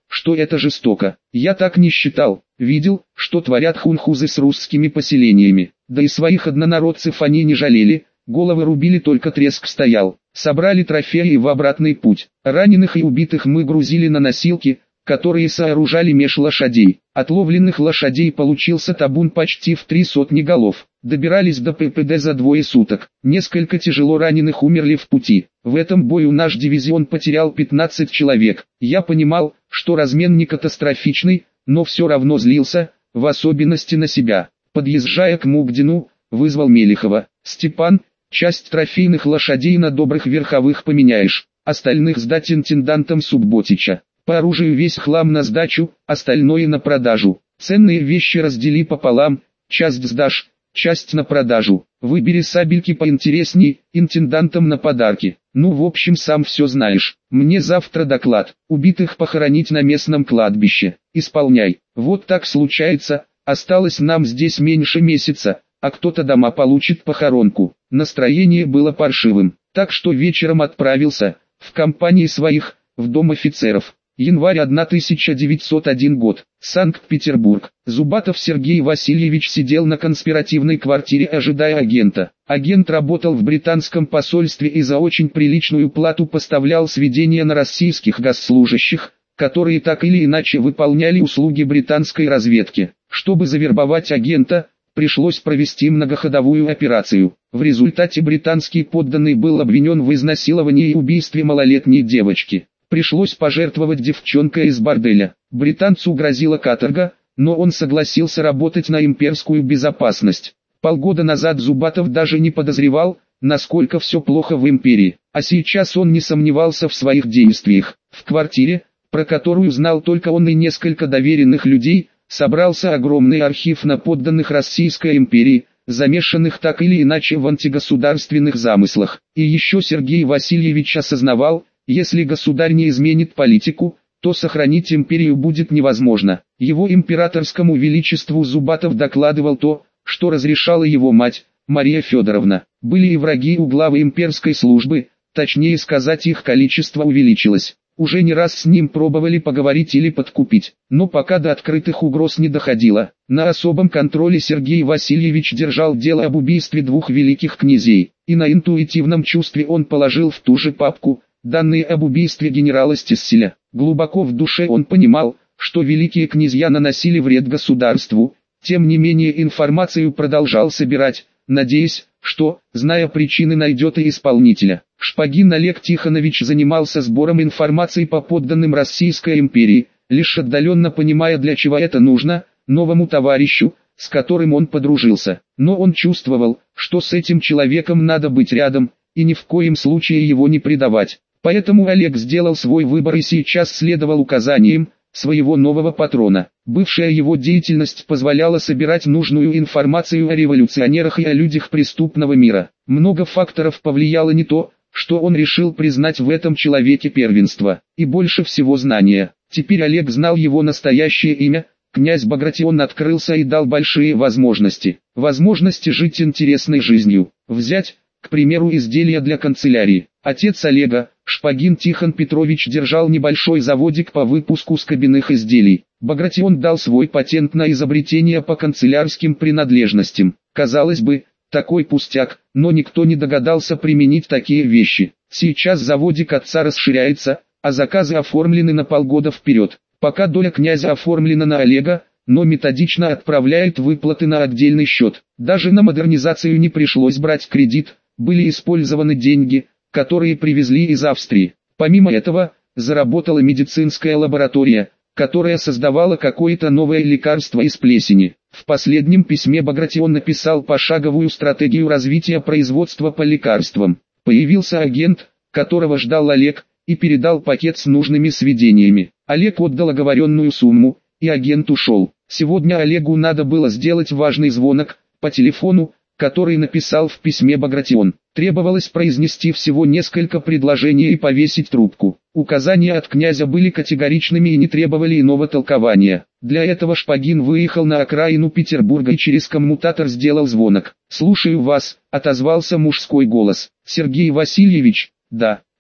что это жестоко. Я так не считал. Видел, что творят хунхузы с русскими поселениями. Да и своих однонародцев они не жалели, головы рубили, только треск стоял. Собрали трофеи в обратный путь. Раненых и убитых мы грузили на носилки, которые сооружали меж лошадей. Отловленных лошадей получился табун почти в три сотни голов. Добирались до ППД за двое суток. Несколько тяжело раненых умерли в пути. В этом бою наш дивизион потерял пятнадцать человек. Я понимал, что размен не катастрофичный, но все равно злился, в особенности на себя. Подъезжая к Мугдину, вызвал Мелихова. «Степан, часть трофейных лошадей на добрых верховых поменяешь, остальных сдать интендантам Субботича. По оружию весь хлам на сдачу, остальное на продажу. Ценные вещи раздели пополам, часть сдашь, часть на продажу. Выбери сабельки поинтересней, интендантам на подарки. Ну, в общем, сам все знаешь. Мне завтра доклад. Убитых похоронить на местном кладбище. Исполняй». Вот так случается, осталось нам здесь меньше месяца, а кто-то дома получит похоронку. Настроение было паршивым, так что вечером отправился, в компании своих, в дом офицеров. Январь тысяча девятьсот первый год. Санкт-Петербург. Зубатов Сергей Васильевич сидел на конспиративной квартире, ожидая агента. Агент работал в британском посольстве и за очень приличную плату поставлял сведения на российских госслужащих, которые так или иначе выполняли услуги британской разведки. Чтобы завербовать агента, пришлось провести многоходовую операцию. В результате британский подданный был обвинен в изнасиловании и убийстве малолетней девочки. Пришлось пожертвовать девчонкой из борделя. Британцу грозила каторга, но он согласился работать на имперскую безопасность. Полгода назад Зубатов даже не подозревал, насколько все плохо в империи. А сейчас он не сомневался в своих действиях. В квартире, про которую знал только он и несколько доверенных людей, собрался огромный архив на подданных Российской империи, замешанных так или иначе в антигосударственных замыслах. И еще Сергей Васильевич осознавал, если государь не изменит политику, то сохранить империю будет невозможно. Его императорскому величеству Зубатов докладывал то, что разрешала его мать, Мария Федоровна. Были и враги у главы имперской службы, точнее сказать, их количество увеличилось. Уже не раз с ним пробовали поговорить или подкупить, но пока до открытых угроз не доходило. На особом контроле Сергей Васильевич держал дело об убийстве двух великих князей, и на интуитивном чувстве он положил в ту же папку данные об убийстве генерала Стесселя. Глубоко в душе он понимал, что великие князья наносили вред государству, тем не менее информацию продолжал собирать, надеясь, что, зная причины, найдет и исполнителя. Шпагин Олег Тихонович занимался сбором информации по подданным Российской империи, лишь отдаленно понимая, для чего это нужно, новому товарищу, с которым он подружился. Но он чувствовал, что с этим человеком надо быть рядом, и ни в коем случае его не предавать. Поэтому Олег сделал свой выбор и сейчас следовал указаниям своего нового патрона. Бывшая его деятельность позволяла собирать нужную информацию о революционерах и о людях преступного мира. Много факторов повлияло не то, что он решил признать в этом человеке первенство, и больше всего знания. Теперь Олег знал его настоящее имя. Князь Багратион открылся и дал большие возможности. Возможности жить интересной жизнью. Взять, к примеру, изделия для канцелярии. Отец Олега, Шпагин Тихон Петрович, держал небольшой заводик по выпуску скобяных изделий. Багратион дал свой патент на изобретение по канцелярским принадлежностям. Казалось бы, такой пустяк, но никто не догадался применить такие вещи. Сейчас заводик отца расширяется, а заказы оформлены на полгода вперед. Пока доля князя оформлена на Олега, но методично отправляет выплаты на отдельный счет. Даже на модернизацию не пришлось брать кредит, были использованы деньги, которые привезли из Австрии. Помимо этого, заработала медицинская лаборатория, которая создавала какое-то новое лекарство из плесени. В последнем письме Багратион написал пошаговую стратегию развития производства по лекарствам. Появился агент, которого ждал Олег, и передал пакет с нужными сведениями. Олег отдал оговоренную сумму, и агент ушел. Сегодня Олегу надо было сделать важный звонок по телефону, который написал в письме Багратион. Требовалось произнести всего несколько предложений и повесить трубку. Указания от князя были категоричными и не требовали иного толкования. Для этого Шпагин выехал на окраину Петербурга и через коммутатор сделал звонок. «Слушаю вас», — отозвался мужской голос. «Сергей Васильевич?» «Да».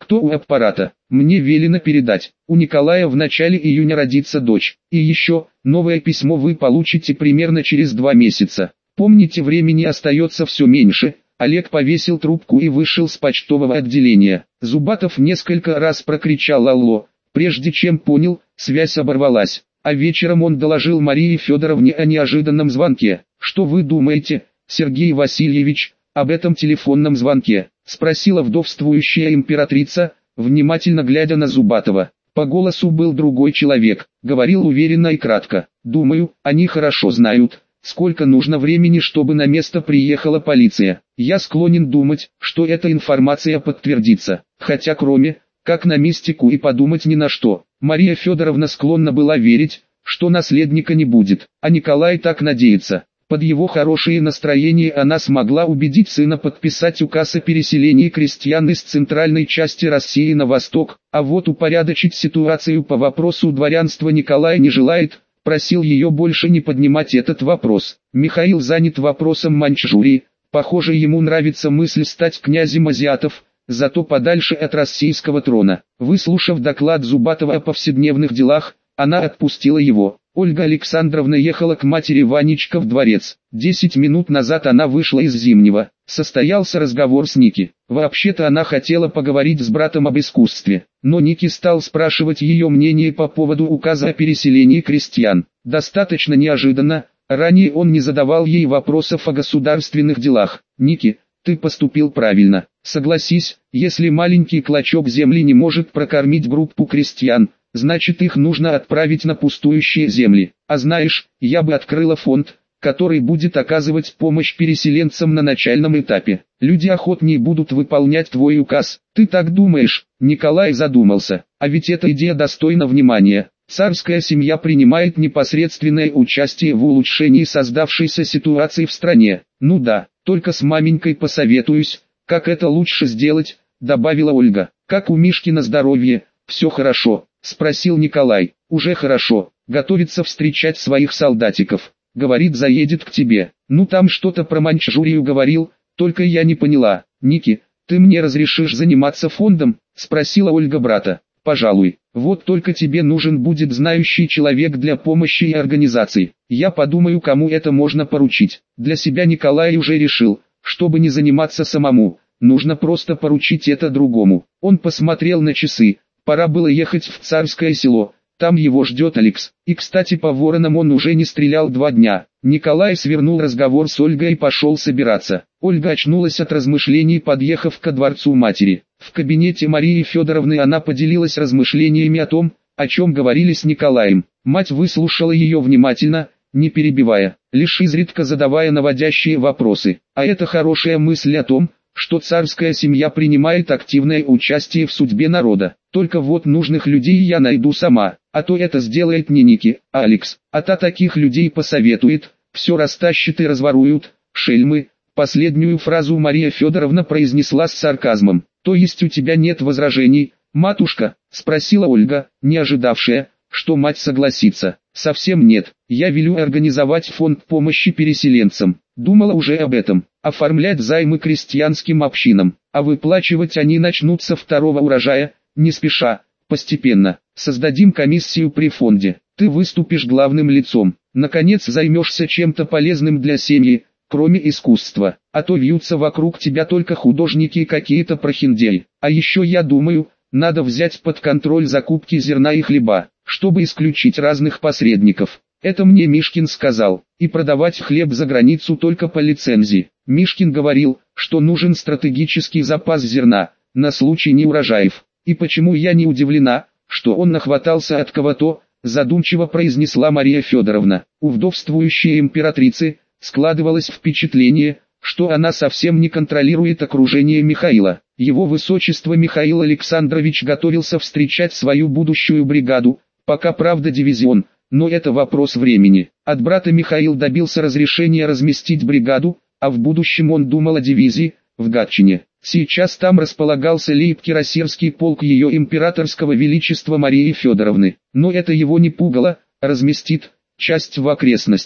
кто у аппарата? Мне велено передать. У Николая в начале июня родится дочь. И еще, новое письмо вы получите примерно через два месяца. Помните, времени остается все меньше. Олег повесил трубку и вышел с почтового отделения. Зубатов несколько раз прокричал «Алло», прежде чем понял, связь оборвалась. А вечером он доложил Марии Федоровне о неожиданном звонке. «Что вы думаете, Сергей Васильевич, об этом телефонном звонке?» — спросила вдовствующая императрица, внимательно глядя на Зубатова. По голосу был другой человек, говорил уверенно и кратко. «Думаю, они хорошо знают, сколько нужно времени, чтобы на место приехала полиция. Я склонен думать, что эта информация подтвердится, хотя кроме, как на мистику и подумать ни на что. Мария Федоровна склонна была верить, что наследника не будет, а Николай так надеется». Под его хорошее настроение она смогла убедить сына подписать указ о переселении крестьян из центральной части России на восток, а вот упорядочить ситуацию по вопросу дворянства Николай не желает, просил ее больше не поднимать этот вопрос. Михаил занят вопросом Маньчжурии, похоже, ему нравится мысль стать князем азиатов, зато подальше от российского трона. Выслушав доклад Зубатова о повседневных делах, она отпустила его. Ольга Александровна ехала к матери Ванечка в дворец. Десять минут назад она вышла из Зимнего. Состоялся разговор с Ники. Вообще-то она хотела поговорить с братом об искусстве. Но Ники стал спрашивать ее мнение по поводу указа о переселении крестьян. Достаточно неожиданно, ранее он не задавал ей вопросов о государственных делах. «Ники, ты поступил правильно. Согласись, если маленький клочок земли не может прокормить группу крестьян, значит их нужно отправить на пустующие земли. А знаешь, я бы открыла фонд, который будет оказывать помощь переселенцам на начальном этапе. Люди охотнее будут выполнять твой указ. Ты так думаешь?» Николай задумался. А ведь эта идея достойна внимания. Царская семья принимает непосредственное участие в улучшении создавшейся ситуации в стране. «Ну да, только с маменькой посоветуюсь, как это лучше сделать», добавила Ольга. «Как у Мишки на здоровье? Все хорошо?» — спросил Николай. «Уже хорошо, готовится встречать своих солдатиков. Говорит, заедет к тебе. Ну там что-то про Маньчжурию говорил, только я не поняла». «Ники, ты мне разрешишь заниматься фондом?» — спросила Ольга брата. «Пожалуй. Вот только тебе нужен будет знающий человек для помощи и организации. Я подумаю, кому это можно поручить». Для себя Николай уже решил, чтобы не заниматься самому, нужно просто поручить это другому. Он посмотрел на часы. Пора было ехать в Царское село, там его ждет Алекс. И кстати, по воронам он уже не стрелял два дня. Николай свернул разговор с Ольгой и пошел собираться. Ольга очнулась от размышлений, подъехав ко дворцу матери. В кабинете Марии Федоровны она поделилась размышлениями о том, о чем говорили с Николаем. Мать выслушала ее внимательно, не перебивая, лишь изредка задавая наводящие вопросы. А это хорошая мысль о том, что царская семья принимает активное участие в судьбе народа. Только вот нужных людей я найду сама, а то это сделает не Ники, а Алекс. А та таких людей посоветует, все растащит и разворуют, шельмы. Последнюю фразу Мария Федоровна произнесла с сарказмом. «То есть у тебя нет возражений, матушка?» — спросила Ольга, не ожидавшая, что мать согласится. «Совсем нет, я велю организовать фонд помощи переселенцам. Думала уже об этом, оформлять займы крестьянским общинам, а выплачивать они начнут со второго урожая, не спеша, постепенно. Создадим комиссию при фонде, ты выступишь главным лицом, наконец займешься чем-то полезным для семьи, кроме искусства, а то вьются вокруг тебя только художники и какие-то прохиндеи. А еще я думаю, надо взять под контроль закупки зерна и хлеба, чтобы исключить разных посредников. Это мне Мишкин сказал, и продавать хлеб за границу только по лицензии. Мишкин говорил, что нужен стратегический запас зерна, на случай неурожаев. И почему я не удивлена, что он нахватался от кого-то, задумчиво произнесла Мария Федоровна. У вдовствующей императрицы складывалось впечатление, что она совсем не контролирует окружение Михаила. Его высочество Михаил Александрович готовился встречать свою будущую бригаду, пока правда дивизион, но это вопрос времени. От брата Михаил добился разрешения разместить бригаду, а в будущем он думал о дивизии, в Гатчине. Сейчас там располагался лейб-кирасирский полк ее императорского величества Марии Федоровны. Но это его не пугало, разместит часть в окрестностях.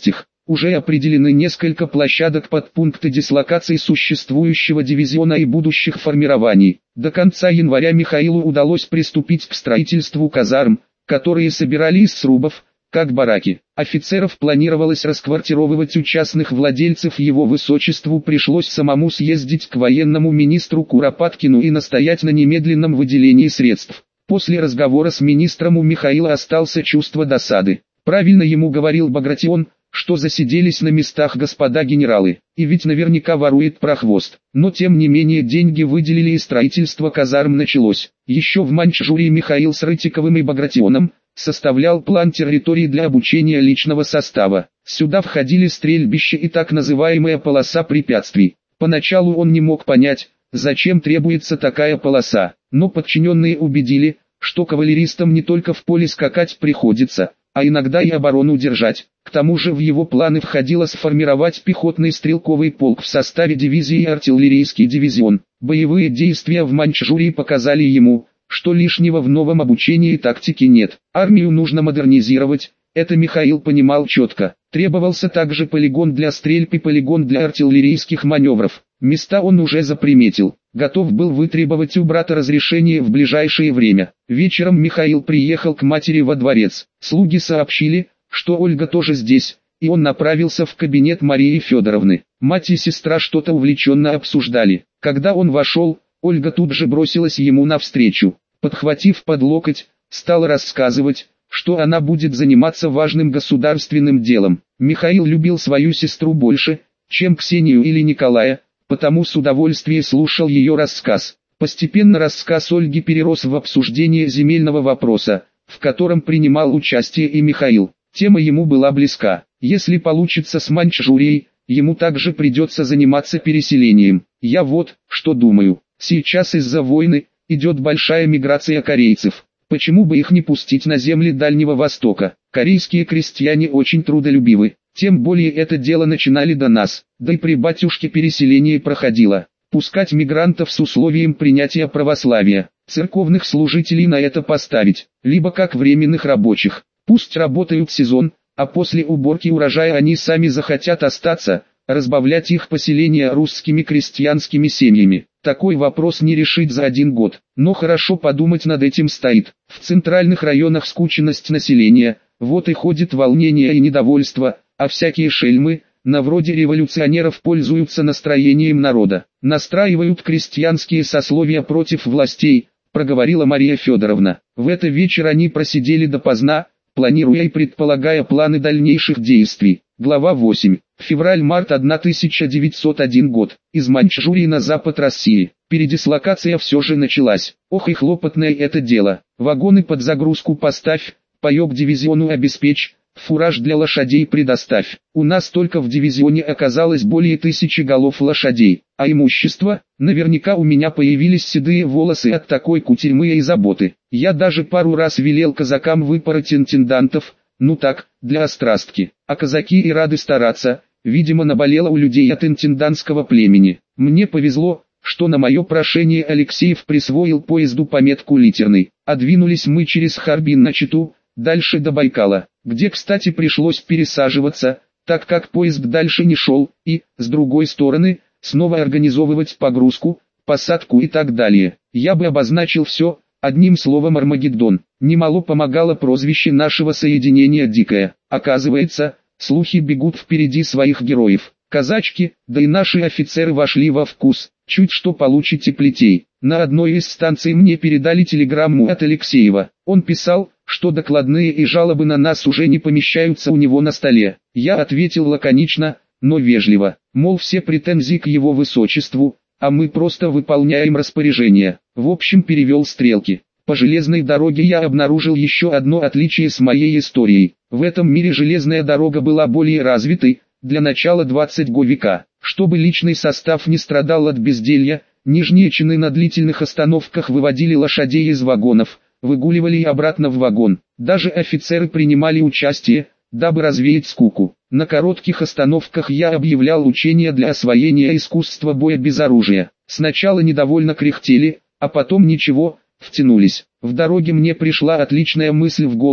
Уже определены несколько площадок под пункты дислокации существующего дивизиона и будущих формирований. До конца января Михаилу удалось приступить к строительству казарм, которые собирали из срубов, как бараки. Офицеров планировалось расквартировывать у частных владельцев, его высочеству пришлось самому съездить к военному министру Куропаткину и настоять на немедленном выделении средств. После разговора с министром у Михаила остался чувство досады. Правильно ему говорил Багратион, что засиделись на местах господа генералы, и ведь наверняка ворует прохвост. Но тем не менее деньги выделили и строительство казарм началось. Еще в Маньчжурии Михаил с Рытиковым и Багратионом составлял план территории для обучения личного состава. Сюда входили стрельбища и так называемая полоса препятствий. Поначалу он не мог понять, зачем требуется такая полоса, но подчиненные убедили, что кавалеристам не только в поле скакать приходится, а иногда и оборону держать. К тому же в его планы входило сформировать пехотный стрелковый полк в составе дивизии и артиллерийский дивизион. Боевые действия в Маньчжурии показали ему, что лишнего в новом обучении и тактике нет. Армию нужно модернизировать, это Михаил понимал четко. Требовался также полигон для стрельб и полигон для артиллерийских маневров. Места он уже заприметил. Готов был вытребовать у брата разрешение в ближайшее время. Вечером Михаил приехал к матери во дворец. Слуги сообщили, что Ольга тоже здесь, и он направился в кабинет Марии Федоровны. Мать и сестра что-то увлеченно обсуждали. Когда он вошел, Ольга тут же бросилась ему навстречу. Подхватив под локоть, стала рассказывать, что она будет заниматься важным государственным делом. Михаил любил свою сестру больше, чем Ксению или Николая, потому с удовольствием слушал ее рассказ. Постепенно рассказ Ольги перерос в обсуждение земельного вопроса, в котором принимал участие и Михаил. Тема ему была близка. Если получится с Маньчжурией, ему также придется заниматься переселением. Я вот, что думаю. Сейчас из-за войны идет большая миграция корейцев. Почему бы их не пустить на земли Дальнего Востока? Корейские крестьяне очень трудолюбивы. Тем более это дело начинали до нас, да и при батюшке переселение проходило. Пускать мигрантов с условием принятия православия, церковных служителей на это поставить, либо как временных рабочих. Пусть работают сезон, а после уборки урожая они сами захотят остаться, разбавлять их поселения русскими крестьянскими семьями. Такой вопрос не решить за один год, но хорошо подумать над этим стоит. В центральных районах скученность населения, вот и ходит волнение и недовольство, а всякие шельмы, на вроде революционеров, пользуются настроением народа, настраивают крестьянские сословия против властей, проговорила Мария Федоровна. В этот вечер они просидели допоздна, планируя и предполагая планы дальнейших действий. Глава восемь. Февраль-март тысяча девятьсот первый год. Из Маньчжурии на запад России. Передислокация все же началась. Ох и хлопотное это дело. Вагоны под загрузку поставь, паёк дивизиону обеспечь, фураж для лошадей предоставь. У нас только в дивизионе оказалось более тысячи голов лошадей. А имущество? Наверняка у меня появились седые волосы от такой кутерьмы и заботы. Я даже пару раз велел казакам выпороть интендантов, ну так, для острастки. А казаки и рады стараться, видимо наболело у людей от интендантского племени. Мне повезло, что на мое прошение Алексеев присвоил поезду пометку литерный. А двинулись мы через Харбин на Читу, дальше до Байкала, где, кстати, пришлось пересаживаться, так как поезд дальше не шел, и, с другой стороны, снова организовывать погрузку, посадку и так далее. Я бы обозначил все, одним словом Армагеддон. Немало помогало прозвище нашего соединения «Дикое». Оказывается, слухи бегут впереди своих героев. Казачки, да и наши офицеры вошли во вкус. Чуть что получите плетей. На одной из станций мне передали телеграмму от Алексеева. Он писал, что докладные и жалобы на нас уже не помещаются у него на столе. Я ответил лаконично, но вежливо, мол, все претензии к его высочеству, а мы просто выполняем распоряжения. В общем, перевел стрелки. По железной дороге я обнаружил еще одно отличие с моей историей. В этом мире железная дорога была более развитой, для начала двадцатого века. Чтобы личный состав не страдал от безделья, нижние чины на длительных остановках выводили лошадей из вагонов, выгуливали и обратно в вагон. Даже офицеры принимали участие, дабы развеять скуку. На коротких остановках я объявлял учения для освоения искусства боя без оружия. Сначала недовольно кряхтели, а потом ничего, втянулись. В дороге мне пришла отличная мысль в голову,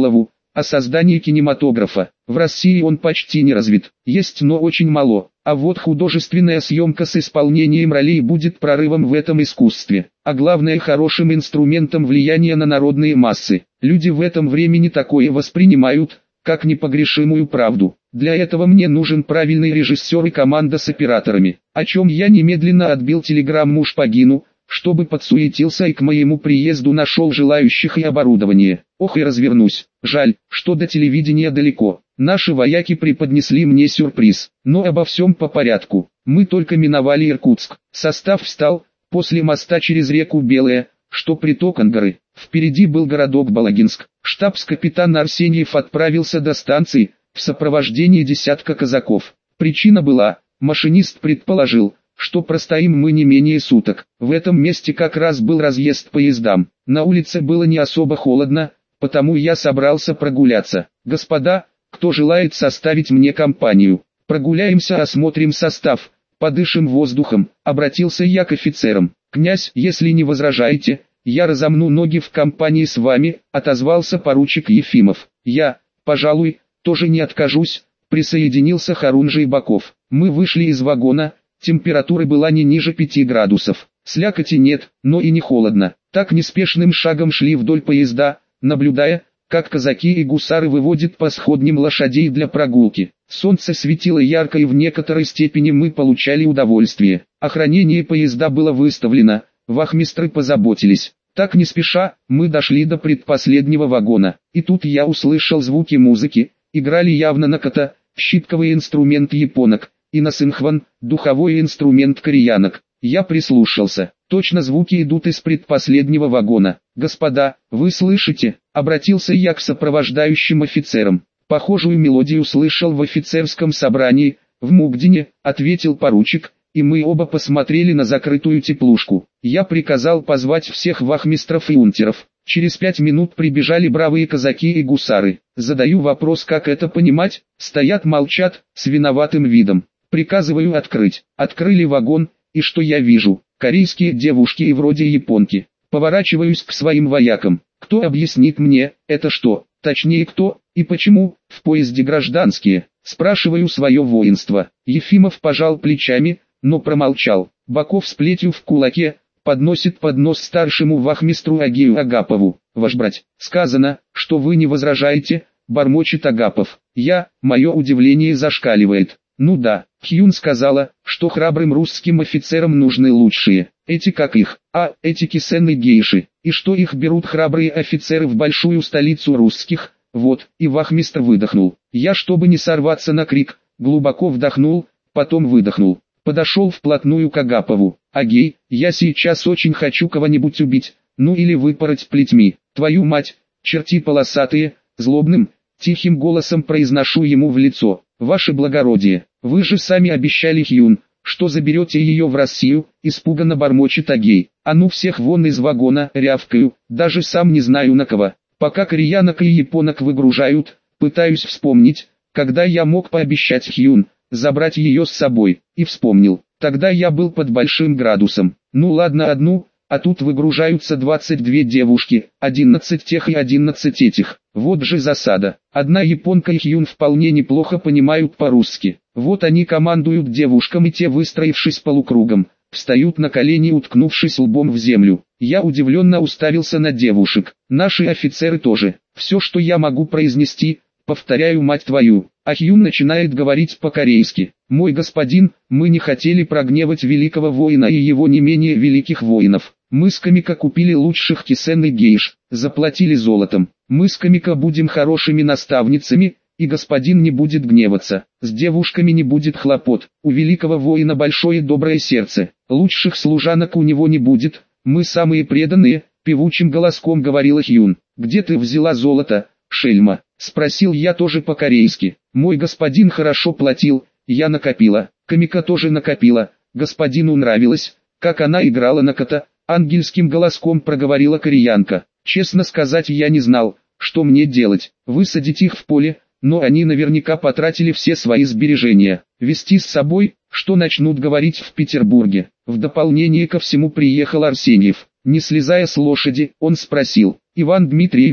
о создании кинематографа. В России он почти не развит, есть, но очень мало. А вот художественная съемка с исполнением ролей будет прорывом в этом искусстве, а главное хорошим инструментом влияния на народные массы. Люди в этом времени такое воспринимают, как непогрешимую правду. Для этого мне нужен правильный режиссер и команда с операторами, о чем я немедленно отбил телеграмму Шпагину, чтобы подсуетился и к моему приезду нашел желающих и оборудование. Ох и развернусь. Жаль, что до телевидения далеко. Наши вояки преподнесли мне сюрприз. Но обо всем по порядку. Мы только миновали Иркутск. Состав встал, после моста через реку Белая, что приток Ангары. Впереди был городок Балагинск. Штабс-капитан Арсеньев отправился до станции, в сопровождении десятка казаков. Причина была, машинист предположил, что простоим мы не менее суток. В этом месте как раз был разъезд поездам. На улице было не особо холодно, потому я собрался прогуляться. Господа, кто желает составить мне компанию? Прогуляемся, осмотрим состав, подышим воздухом, обратился я к офицерам. Князь, если не возражаете, я разомну ноги в компании с вами, отозвался поручик Ефимов. Я, пожалуй, тоже не откажусь, присоединился Харунжий Баков. Мы вышли из вагона. Температура была не ниже пяти градусов. Слякоти нет, но и не холодно. Так неспешным шагом шли вдоль поезда, наблюдая, как казаки и гусары выводят по сходням лошадей для прогулки. Солнце светило ярко, и в некоторой степени мы получали удовольствие. Охранение поезда было выставлено, вахмистры позаботились. Так не спеша, мы дошли до предпоследнего вагона. И тут я услышал звуки музыки, играли явно наката, щитковый инструмент японок, и на синхван, духовой инструмент кореянок. Я прислушался. Точно звуки идут из предпоследнего вагона. «Господа, вы слышите?» — обратился я к сопровождающим офицерам. «Похожую мелодию слышал в офицерском собрании, в Мугдине», — ответил поручик, и мы оба посмотрели на закрытую теплушку. Я приказал позвать всех вахмистров и унтеров. Через пять минут прибежали бравые казаки и гусары. Задаю вопрос, как это понимать, стоят молчат, с виноватым видом. Приказываю открыть. Открыли вагон, и что я вижу? Корейские девушки и вроде японки. Поворачиваюсь к своим воякам. Кто объяснит мне, это что? Точнее, кто и почему в поезде гражданские? Спрашиваю свое воинство. Ефимов пожал плечами, но промолчал. Баков с плетью в кулаке подносит поднос старшему вахмистру Агею Агапову. «Ваш брать, сказано, что вы не возражаете», — бормочет Агапов. Я, мое удивление зашкаливает. Ну да, Хьюн сказала, что храбрым русским офицерам нужны лучшие. Эти как их, а, эти кисенны гейши. И что их берут храбрые офицеры в большую столицу русских? Вот, и вахмистр выдохнул. Я, чтобы не сорваться на крик, глубоко вдохнул, потом выдохнул. Подошел вплотную к Агапову. «Агей, я сейчас очень хочу кого-нибудь убить, ну или выпороть плетьми. Твою мать, черти полосатые!» Злобным, тихим голосом произношу ему в лицо. «Ваше благородие, вы же сами обещали Хьюн, что заберете ее в Россию», испуганно бормочет Агей. «А ну всех вон из вагона», рявкаю, даже сам не знаю на кого. Пока кореянок и японок выгружают, пытаюсь вспомнить, когда я мог пообещать Хьюн забрать ее с собой, и вспомнил. Тогда я был под большим градусом. Ну ладно одну, а тут выгружаются двадцать две девушки, одиннадцать тех и одиннадцать этих. Вот же засада. Одна японка и Хьюн вполне неплохо понимают по-русски. Вот они командуют девушкам, и те, выстроившись полукругом, встают на колени, уткнувшись лбом в землю. Я удивленно уставился на девушек. Наши офицеры тоже. Все, что я могу произнести, повторяю, мать твою. А Хьюн начинает говорить по-корейски. «Мой господин, мы не хотели прогневать великого воина и его не менее великих воинов. Мы с Камика купили лучших кисен и гейш, заплатили золотом. Мы с Камика будем хорошими наставницами, и господин не будет гневаться. С девушками не будет хлопот. У великого воина большое доброе сердце. Лучших служанок у него не будет. Мы самые преданные», — певучим голоском говорила Хьюн. «Где ты взяла золото, шельма?» — спросил я тоже по-корейски. «Мой господин хорошо платил, я накопила». Камика тоже накопила. Господину нравилось, как она играла на кота. Ангельским голоском проговорила кореянка. «Честно сказать, я не знал, что мне делать. Высадить их в поле, но они наверняка потратили все свои сбережения. Вести с собой, что начнут говорить в Петербурге». В дополнение ко всему приехал Арсеньев. Не слезая с лошади, он спросил: «Иван Дмитриевич,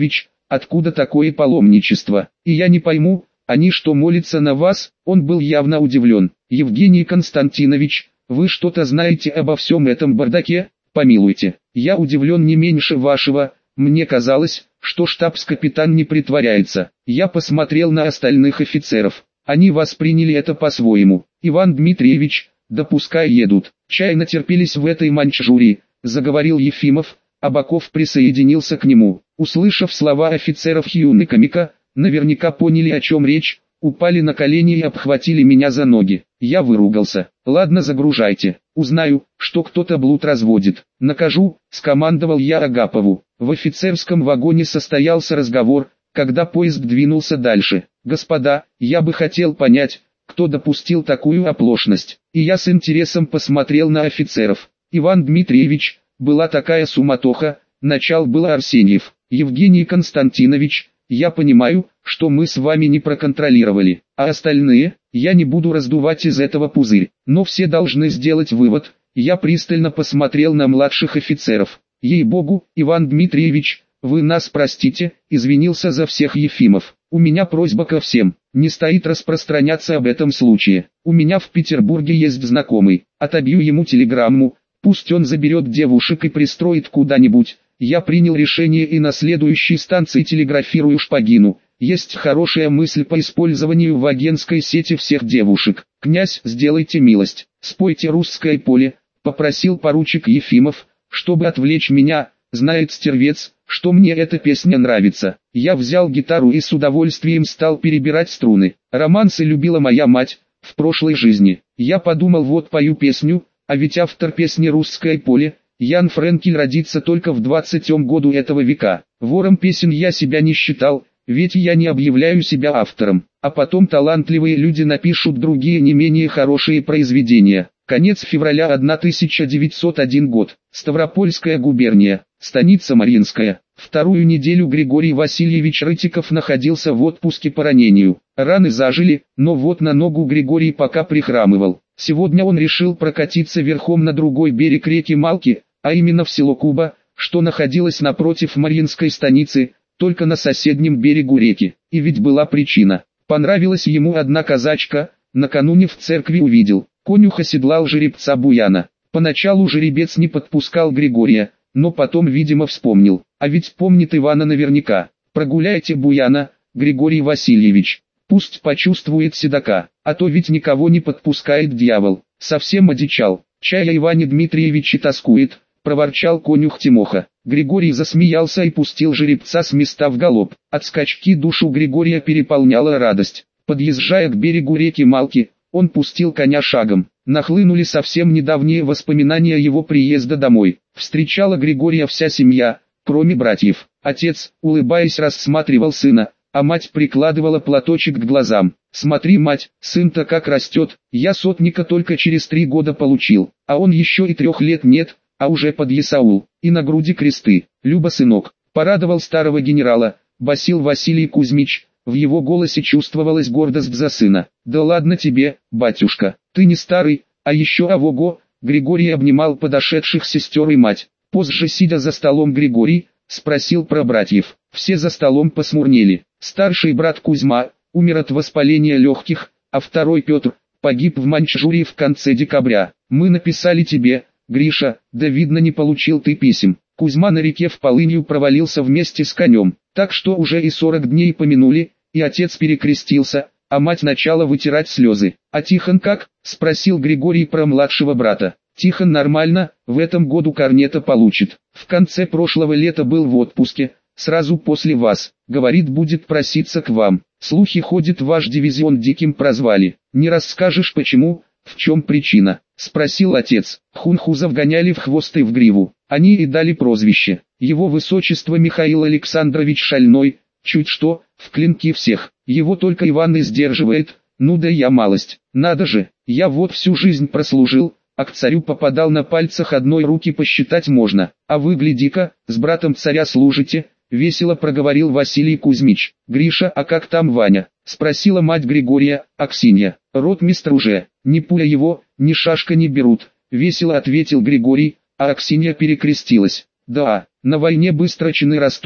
откуда такое паломничество? И я не пойму, они что, молятся на вас? Он был явно удивлен. Евгений Константинович, вы что-то знаете обо всем этом бардаке? Помилуйте, я удивлен не меньше вашего. Мне казалось, что штабс-капитан не притворяется. Я посмотрел на остальных офицеров. Они восприняли это по-своему. Иван Дмитриевич, да пускай едут. Чай натерпелись в этой Маньчжурии, заговорил Ефимов, а Баков присоединился к нему. Услышав слова офицеров Хьюныкамика, наверняка поняли, о чем речь, упали на колени и обхватили меня за ноги. Я выругался. Ладно, загружайте. Узнаю, что кто-то блуд разводит. Накажу, скомандовал я Агапову. В офицерском вагоне состоялся разговор, когда поезд двинулся дальше. Господа, я бы хотел понять, кто допустил такую оплошность. И я с интересом посмотрел на офицеров. Иван Дмитриевич, была такая суматоха, начал было Арсеньев. Евгений Константинович, я понимаю, что мы с вами не проконтролировали, а остальные, я не буду раздувать из этого пузырь, но все должны сделать вывод. Я пристально посмотрел на младших офицеров. Ей-богу, Иван Дмитриевич, вы нас простите, извинился за всех Ефимов. У меня просьба ко всем, не стоит распространяться об этом случае. У меня в Петербурге есть знакомый, отобью ему телеграмму, пусть он заберет девушек и пристроит куда-нибудь. Я принял решение и на следующей станции телеграфирую Шпагину. Есть хорошая мысль по использованию в агентской сети всех девушек. Князь, сделайте милость, спойте «Русское поле», попросил поручик Ефимов, чтобы отвлечь меня. Знает стервец, что мне эта песня нравится. Я взял гитару и с удовольствием стал перебирать струны. Романсы любила моя мать в прошлой жизни. Я подумал, вот пою песню, а ведь автор песни «Русское поле» Ян Френкель родится только в двадцатом году этого века. Вором песен я себя не считал, ведь я не объявляю себя автором. А потом талантливые люди напишут другие не менее хорошие произведения. Конец февраля тысяча девятьсот первый год. Ставропольская губерния, станица Мариинская. Вторую неделю Григорий Васильевич Рытиков находился в отпуске по ранению. Раны зажили, но вот на ногу Григорий пока прихрамывал. Сегодня он решил прокатиться верхом на другой берег реки Малки, а именно в село Куба, что находилось напротив Мариинской станицы, только на соседнем берегу реки. И ведь была причина. Понравилась ему одна казачка, накануне в церкви увидел. Конюх оседлал жеребца Буяна. Поначалу жеребец не подпускал Григория, но потом, видимо, вспомнил. А ведь помнит Ивана наверняка. Прогуляйте Буяна, Григорий Васильевич. Пусть почувствует седока, а то ведь никого не подпускает дьявол. Совсем одичал. Чая Иване Дмитриевиче тоскует, проворчал конюх Тимоха. Григорий засмеялся и пустил жеребца с места в галоп. От скачки душу Григория переполняла радость. Подъезжая к берегу реки Малки, он пустил коня шагом. Нахлынули совсем недавние воспоминания его приезда домой. Встречала Григория вся семья, кроме братьев. Отец, улыбаясь, рассматривал сына, а мать прикладывала платочек к глазам. «Смотри, мать, сын-то как растет, я сотника только через три года получил, а он еще и трех лет нет, а уже подъясаул, и на груди кресты. Люба, сынок», порадовал старого генерала, басил Василий Кузьмич. В его голосе чувствовалась гордость за сына. «Да ладно тебе, батюшка, ты не старый, а еще авого». Григорий обнимал подошедших сестер и мать. Позже, сидя за столом, Григорий спросил про братьев. Все за столом посмурнели. Старший брат Кузьма умер от воспаления легких, а второй Петр погиб в Маньчжурии в конце декабря. «Мы написали тебе, Гриша, да видно не получил ты писем». Кузьма на реке в полынью провалился вместе с конем, так что уже и сорок дней помянули, и отец перекрестился, а мать начала вытирать слезы. «А Тихон как?» – спросил Григорий про младшего брата. «Тихон нормально, в этом году корнета получит. В конце прошлого лета был в отпуске, сразу после вас. Говорит, будет проситься к вам. Слухи ходят, ваш дивизион диким прозвали. Не расскажешь почему, в чем причина?» – спросил отец. Хунхузов гоняли в хвост и в гриву. Они и дали прозвище. Его высочество Михаил Александрович Шальной, чуть что, в клинки всех. Его только Иван и сдерживает. Ну да я малость. Надо же, я вот всю жизнь прослужил, а к царю попадал на пальцах одной руки посчитать можно. А вы, гляди-ка, с братом царя служите, весело проговорил Василий Кузьмич. «Гриша, а как там Ваня?» спросила мать Григория. «Аксинья, ротмистр уже, ни пуля его, ни шашка не берут», весело ответил Григорий, а Аксинья перекрестилась. «Да, на войне быстро чины растут,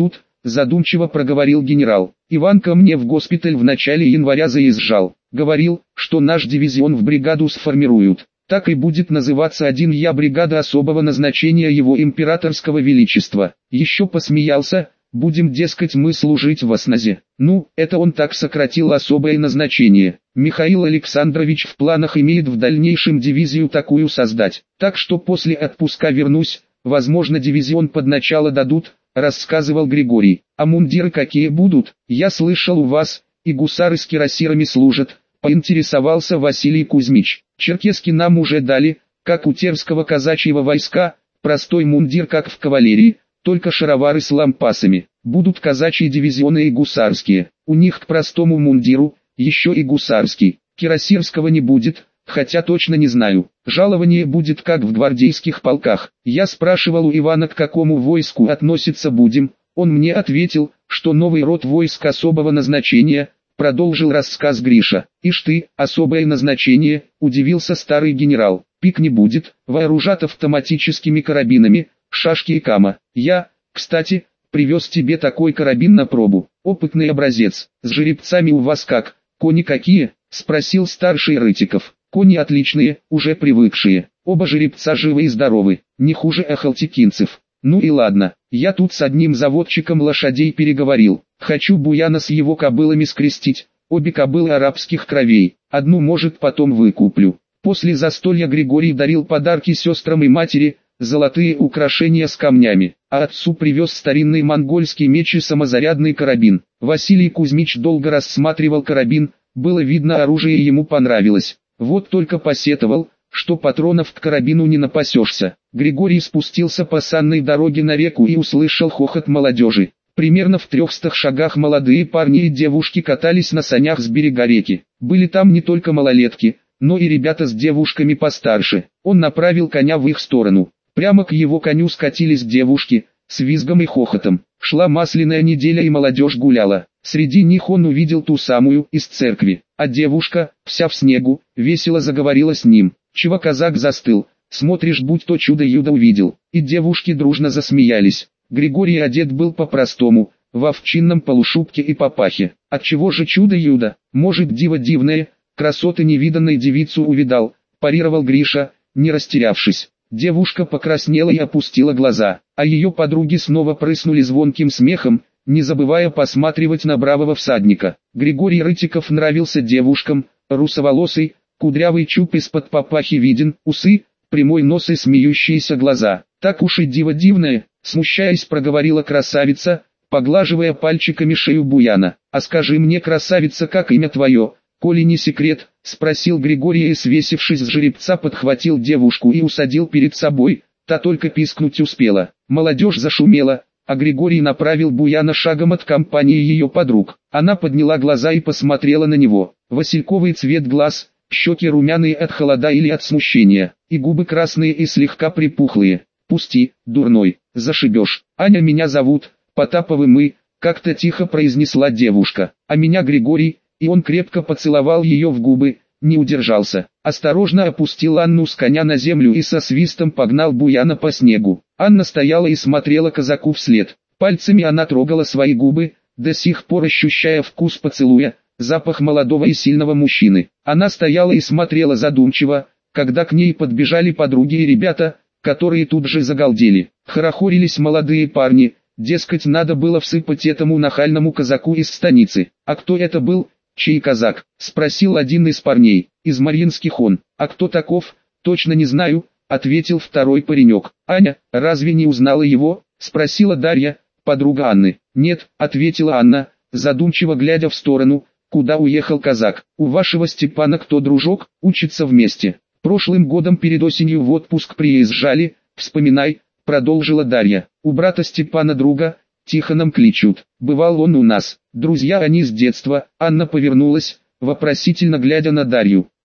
задумчиво проговорил генерал. Иван ко мне в госпиталь в начале января заезжал. Говорил, что наш дивизион в бригаду сформируют. Так и будет называться один я бригада особого назначения его императорского величества. Еще посмеялся, будем, дескать, мы служить в осназе. Ну, это он так сократил особое назначение. Михаил Александрович в планах имеет в дальнейшем дивизию такую создать. Так что после отпуска вернусь, возможно, дивизион под начало дадут, рассказывал Григорий. А мундиры какие будут? Я слышал, у вас и гусары с кирасирами служат, поинтересовался Василий Кузьмич. Черкески нам уже дали, как у терского казачьего войска, простой мундир как в кавалерии, только шаровары с лампасами. Будут казачьи дивизионы и гусарские. У них к простому мундиру, еще и гусарский. Кирасирского не будет, хотя точно не знаю. Жалование будет как в гвардейских полках. Я спрашивал у Ивана, к какому войску относиться будем. Он мне ответил, что новый род войск особого назначения. Продолжил рассказ Гриша. «Ишь ты, особое назначение», — удивился старый генерал. «Пик не будет, вооружат автоматическими карабинами, шашки и кама. Я, кстати, привез тебе такой карабин на пробу, опытный образец. С жеребцами у вас как, кони какие?» — спросил старший Рытиков. «Кони отличные, уже привыкшие. Оба жеребца живы и здоровы, не хуже ахалтекинцев. Ну и ладно, я тут с одним заводчиком лошадей переговорил. Хочу Буяна с его кобылами скрестить, обе кобылы арабских кровей, одну, может, потом выкуплю». После застолья Григорий дарил подарки сестрам и матери, золотые украшения с камнями, а отцу привез старинный монгольский меч и самозарядный карабин. Василий Кузьмич долго рассматривал карабин, было видно, оружие ему понравилось. Вот только посетовал, что патронов к карабину не напасешься. Григорий спустился по санной дороге на реку и услышал хохот молодежи. Примерно в трехстах шагах молодые парни и девушки катались на санях с берега реки. Были там не только малолетки, но и ребята с девушками постарше. Он направил коня в их сторону. Прямо к его коню скатились девушки, с визгом и хохотом. Шла масляная неделя и молодежь гуляла. Среди них он увидел ту самую из церкви. А девушка, вся в снегу, весело заговорила с ним. «Чего казак застыл? Смотришь, будь то чудо-юдо увидел». И девушки дружно засмеялись. Григорий одет был по-простому, в овчинном полушубке и папахе. Отчего же чудо-юдо? Может, диво дивное, красоты невиданной девицу увидал, парировал Гриша, не растерявшись. Девушка покраснела и опустила глаза, а ее подруги снова прыснули звонким смехом, не забывая посматривать на бравого всадника. Григорий Рытиков нравился девушкам, русоволосый, кудрявый чуб из-под папахи виден, усы, прямой нос и смеющиеся глаза. «Так уж и диво дивное», — смущаясь проговорила красавица, поглаживая пальчиками шею Буяна. «А скажи мне, красавица, как имя твое, коли не секрет?» — спросил Григорий и, свесившись с жеребца, подхватил девушку и усадил перед собой. Та только пискнуть успела. Молодежь зашумела, а Григорий направил Буяна шагом от компании ее подруг. Она подняла глаза и посмотрела на него. Васильковый цвет глаз, щеки румяные от холода или от смущения, и губы красные и слегка припухлые. «Пусти, дурной, зашибешь. Аня меня зовут, Потаповы мы», — как-то тихо произнесла девушка. «А меня Григорий», и он крепко поцеловал ее в губы, не удержался. Осторожно опустил Анну с коня на землю и со свистом погнал Буяна по снегу. Анна стояла и смотрела казаку вслед. Пальцами она трогала свои губы, до сих пор ощущая вкус поцелуя, запах молодого и сильного мужчины. Она стояла и смотрела задумчиво, когда к ней подбежали подруги и ребята, которые тут же загалдели. Хорохорились молодые парни, дескать, надо было всыпать этому нахальному казаку из станицы. «А кто это был? Чей казак?» — спросил один из парней. «Из Марьинских он. А кто таков? Точно не знаю», — ответил второй паренек. «Аня, разве не узнала его?» — спросила Дарья, подруга Анны. «Нет», — ответила Анна, задумчиво глядя в сторону, куда уехал казак. «У вашего Степана кто дружок? Учится вместе. Прошлым годом перед осенью в отпуск приезжали, вспоминай», — продолжила Дарья. «У брата Степана друга, Тихоном кличут. Бывал он у нас. Друзья они с детства». Анна повернулась, вопросительно глядя на Дарью.